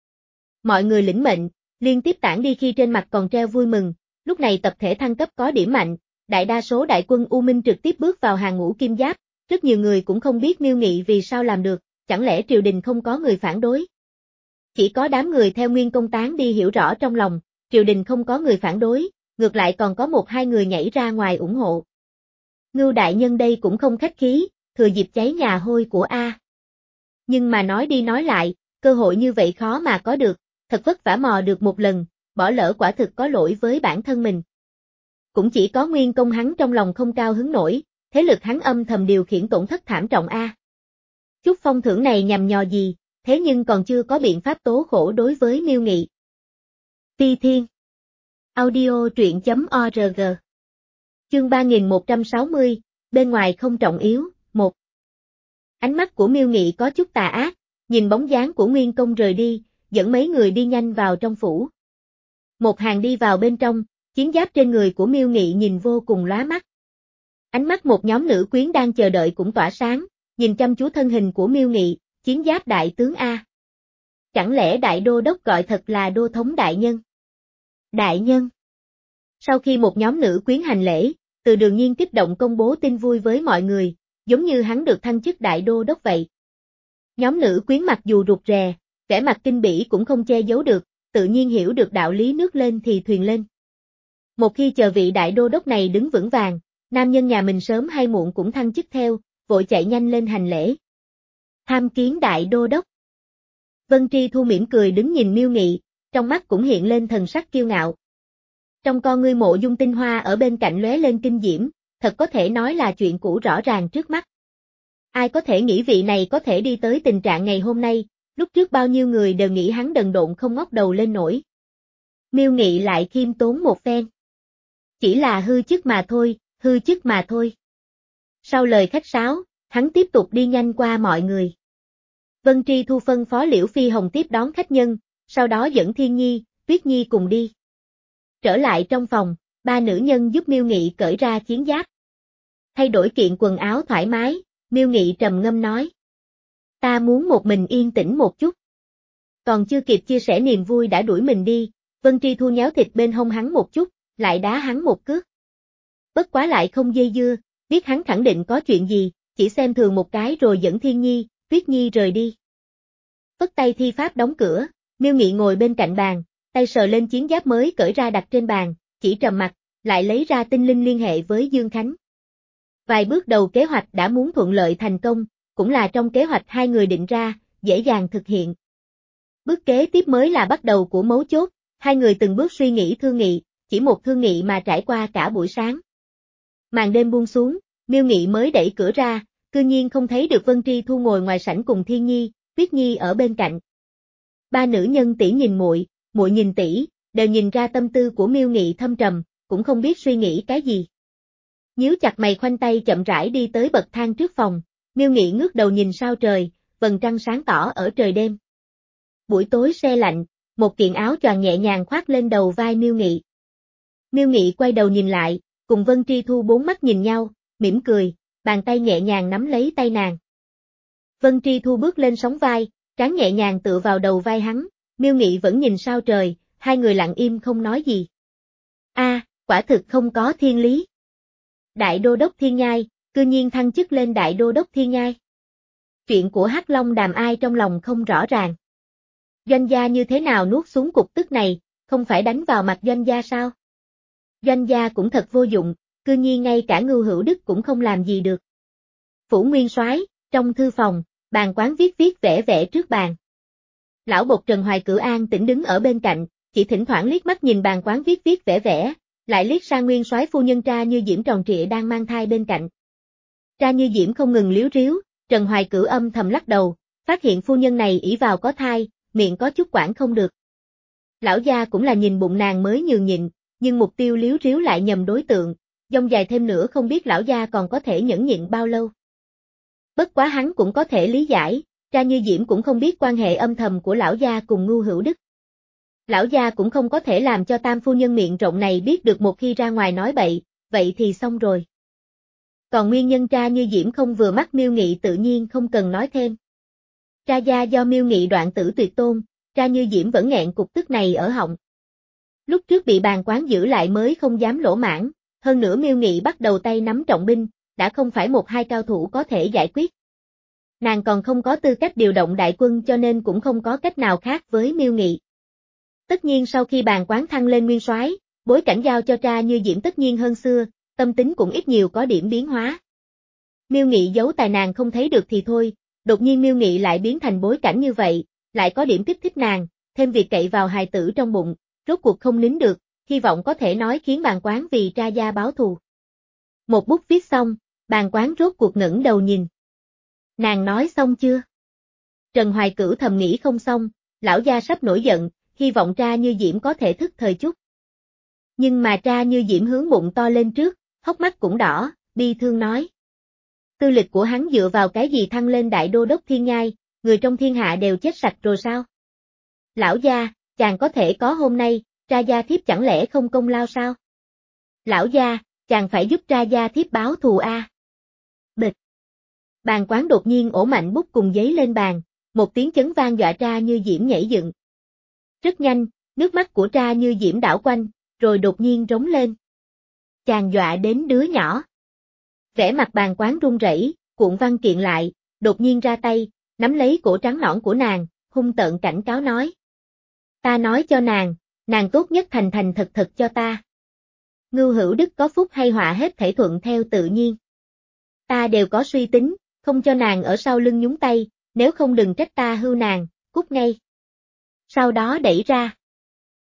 Mọi người lĩnh mệnh, liên tiếp tản đi khi trên mặt còn treo vui mừng, lúc này tập thể thăng cấp có điểm mạnh, đại đa số đại quân U Minh trực tiếp bước vào hàng ngũ kim giáp, rất nhiều người cũng không biết Miêu Nghị vì sao làm được, chẳng lẽ triều đình không có người phản đối. Chỉ có đám người theo Nguyên Công Tán đi hiểu rõ trong lòng, triều đình không có người phản đối, ngược lại còn có một hai người nhảy ra ngoài ủng hộ. Ngưu đại nhân đây cũng không khách khí, thừa dịp cháy nhà hôi của A. Nhưng mà nói đi nói lại, cơ hội như vậy khó mà có được, thật vất vả mò được một lần, bỏ lỡ quả thực có lỗi với bản thân mình. Cũng chỉ có Nguyên Công hắn trong lòng không cao hứng nổi, thế lực hắn âm thầm điều khiển tổn thất thảm trọng A. Chút phong thưởng này nhằm nhò gì, thế nhưng còn chưa có biện pháp tố khổ đối với Miêu Nghị. Ti Thiên Audio truyện chấm org Chương ba nghìn một trăm sáu mươi, bên ngoài không trọng yếu, một. Ánh mắt của Miêu Nghị có chút tà ác, nhìn bóng dáng của Nguyên Công rời đi, dẫn mấy người đi nhanh vào trong phủ. Một hàng đi vào bên trong, chiến giáp trên người của Miêu Nghị nhìn vô cùng lóa mắt. Ánh mắt một nhóm nữ quyến đang chờ đợi cũng tỏa sáng, nhìn chăm chú thân hình của Miêu Nghị, chiến giáp đại tướng A. Chẳng lẽ đại đô đốc gọi thật là đô thống đại nhân? Đại nhân. Sau khi một nhóm nữ quyến hành lễ, Từ Đường Nhiên kích động công bố tin vui với mọi người, giống như hắn được thăng chức đại đô đốc vậy. Nhóm nữ quyến mặc dù rụt rè, vẻ mặt kinh bỉ cũng không che giấu được, tự nhiên hiểu được đạo lý nước lên thì thuyền lên. Một khi chờ vị đại đô đốc này đứng vững vàng, nam nhân nhà mình sớm hay muộn cũng thăng chức theo, vội chạy nhanh lên hành lễ. Tham kiến đại đô đốc. Vân Tri Thu mỉm cười đứng nhìn Miêu Nghị, trong mắt cũng hiện lên thần sắc kiêu ngạo. Trong con ngươi Mộ Dung tinh hoa ở bên cạnh lóe lên kinh diễm, thật có thể nói là chuyện cũ rõ ràng trước mắt. Ai có thể nghĩ vị này có thể đi tới tình trạng ngày hôm nay, lúc trước bao nhiêu người đều nghĩ hắn đần độn không ngóc đầu lên nổi. Miêu Nghị lại khiêm tốn một phen. Chỉ là hư chức mà thôi, hư chức mà thôi. Sau lời khách sáo, hắn tiếp tục đi nhanh qua mọi người. Vân Tri Thu phân phó Liễu Phi Hồng tiếp đón khách nhân, sau đó dẫn Thiên Nhi, Tuyết Nhi cùng đi. Trở lại trong phòng, ba nữ nhân giúp Miêu Nghị cởi ra chiến giáp. Thay đổi kiện quần áo thoải mái, Miêu Nghị trầm ngâm nói. Ta muốn một mình yên tĩnh một chút. Còn chưa kịp chia sẻ niềm vui đã đuổi mình đi, Vân Tri Thu nhéo thịt bên hông hắn một chút, lại đá hắn một cước. Bất quá lại không dây dưa, biết hắn khẳng định có chuyện gì, chỉ xem thường một cái rồi dẫn Thiên Nhi, Tuyết Nhi rời đi. Phất tay thi pháp đóng cửa, Miêu Nghị ngồi bên cạnh bàn, tay sờ lên chiến giáp mới cởi ra đặt trên bàn, chỉ trầm mặt, lại lấy ra tinh linh liên hệ với Dương Khánh. Vài bước đầu kế hoạch đã muốn thuận lợi thành công, cũng là trong kế hoạch hai người định ra, dễ dàng thực hiện. Bước kế tiếp mới là bắt đầu của mấu chốt, hai người từng bước suy nghĩ thương nghị, chỉ một thương nghị mà trải qua cả buổi sáng. Màn đêm buông xuống, Miêu Nghị mới đẩy cửa ra, cư nhiên không thấy được Vân Tri Thu ngồi ngoài sảnh cùng Thiên Nhi, Tuyết Nhi ở bên cạnh. Ba nữ nhân tỷ nhìn muội, muội nhìn tỷ, đều nhìn ra tâm tư của Miêu Nghị thâm trầm, cũng không biết suy nghĩ cái gì. Nhíu chặt mày khoanh tay chậm rãi đi tới bậc thang trước phòng, Miêu Nghị ngước đầu nhìn sao trời, vầng trăng sáng tỏ ở trời đêm. Buổi tối se lạnh, một kiện áo choàng nhẹ nhàng khoác lên đầu vai Miêu Nghị. Miêu Nghị quay đầu nhìn lại, cùng Vân Tri Thu bốn mắt nhìn nhau, mỉm cười, bàn tay nhẹ nhàng nắm lấy tay nàng. Vân Tri Thu bước lên sóng vai, trán nhẹ nhàng tựa vào đầu vai hắn, Miêu Nghị vẫn nhìn sao trời, hai người lặng im không nói gì. A, à, quả thực không có thiên lý. Đại đô đốc Thiên Nhai, cư nhiên thăng chức lên đại đô đốc Thiên Nhai. Chuyện của Hắc Long Đàm ai trong lòng không rõ ràng. Doanh gia như thế nào nuốt xuống cục tức này, không phải đánh vào mặt doanh gia sao? Doanh gia cũng thật vô dụng, cư nhiên ngay cả Ngưu Hữu Đức cũng không làm gì được. Phủ Nguyên Soái, trong thư phòng, bàn quán viết viết vẽ vẽ trước bàn. Lão bộc Trần Hoài Cửu an tĩnh đứng ở bên cạnh, chỉ thỉnh thoảng liếc mắt nhìn bàn quán viết viết vẽ vẽ, lại liếc sang Nguyên Soái phu nhân Tra Như Diễm tròn trịa đang mang thai bên cạnh. Tra Như Diễm không ngừng liếu riếu, Trần Hoài Cửu âm thầm lắc đầu, phát hiện phu nhân này ỷ vào có thai, miệng có chút quản không được. Lão gia cũng là nhìn bụng nàng mới nhường nhịn, nhưng mục tiêu liếu riếu lại nhầm đối tượng, dông dài thêm nữa không biết lão gia còn có thể nhẫn nhịn bao lâu. Bất quá hắn cũng có thể lý giải, Tra Như Diễm cũng không biết quan hệ âm thầm của lão gia cùng Ngưu Hữu Đức. Lão gia cũng không có thể làm cho tam phu nhân miệng rộng này biết được một khi ra ngoài nói bậy, vậy thì xong rồi. Còn nguyên nhân Tra Như Diễm không vừa mắt Miêu Nghị tự nhiên không cần nói thêm. Tra gia do Miêu Nghị đoạn tử tuyệt tôn, Tra Như Diễm vẫn nghẹn cục tức này ở họng. Lúc trước bị bàn quán giữ lại mới không dám lỗ mãn, hơn nữa Miêu Nghị bắt đầu tay nắm trọng binh, đã không phải một hai cao thủ có thể giải quyết. Nàng còn không có tư cách điều động đại quân cho nên cũng không có cách nào khác với Miêu Nghị. Tất nhiên sau khi bàn quán thăng lên nguyên soái, bối cảnh giao cho Tra Như Diễm tất nhiên hơn xưa, tâm tính cũng ít nhiều có điểm biến hóa. Miêu Nghị giấu tài nàng không thấy được thì thôi, đột nhiên Miêu Nghị lại biến thành bối cảnh như vậy, lại có điểm kích thích nàng, thêm việc cậy vào hài tử trong bụng, rốt cuộc không nín được, hy vọng có thể nói khiến bàn quán vì Tra gia báo thù. Một bút viết xong, bàn quán rốt cuộc ngẩng đầu nhìn. Nàng nói xong chưa? Trần Hoài Cửu thầm nghĩ không xong, lão gia sắp nổi giận, hy vọng Tra Như Diễm có thể thức thời chút. Nhưng mà Tra Như Diễm hướng bụng to lên trước, hốc mắt cũng đỏ, bi thương nói. Tư lịch của hắn dựa vào cái gì thăng lên đại đô đốc Thiên Nhai, người trong thiên hạ đều chết sạch rồi sao? Lão gia, chàng có thể có hôm nay, Tra gia thiếp chẳng lẽ không công lao sao? Lão gia, chàng phải giúp Tra gia thiếp báo thù a. À. Bịch. Bàn quán đột nhiên ổ mạnh bút cùng giấy lên bàn, một tiếng chấn vang dọa Tra Như Diễm nhảy dựng. Rất nhanh, nước mắt của Tra Như Diễm đảo quanh, rồi đột nhiên rống lên. Chàng dọa đến đứa nhỏ. Vẻ mặt bàn quán run rẩy, cuộn văn kiện lại, đột nhiên ra tay, nắm lấy cổ trắng nõn của nàng, hung tợn cảnh cáo nói. Ta nói cho nàng, nàng tốt nhất thành thành thật thật cho ta. Ngưu Hữu Đức có phúc hay họa hết thể thuận theo tự nhiên. Ta đều có suy tính, không cho nàng ở sau lưng nhúng tay, nếu không đừng trách ta hưu nàng, cút ngay. Sau đó đẩy ra.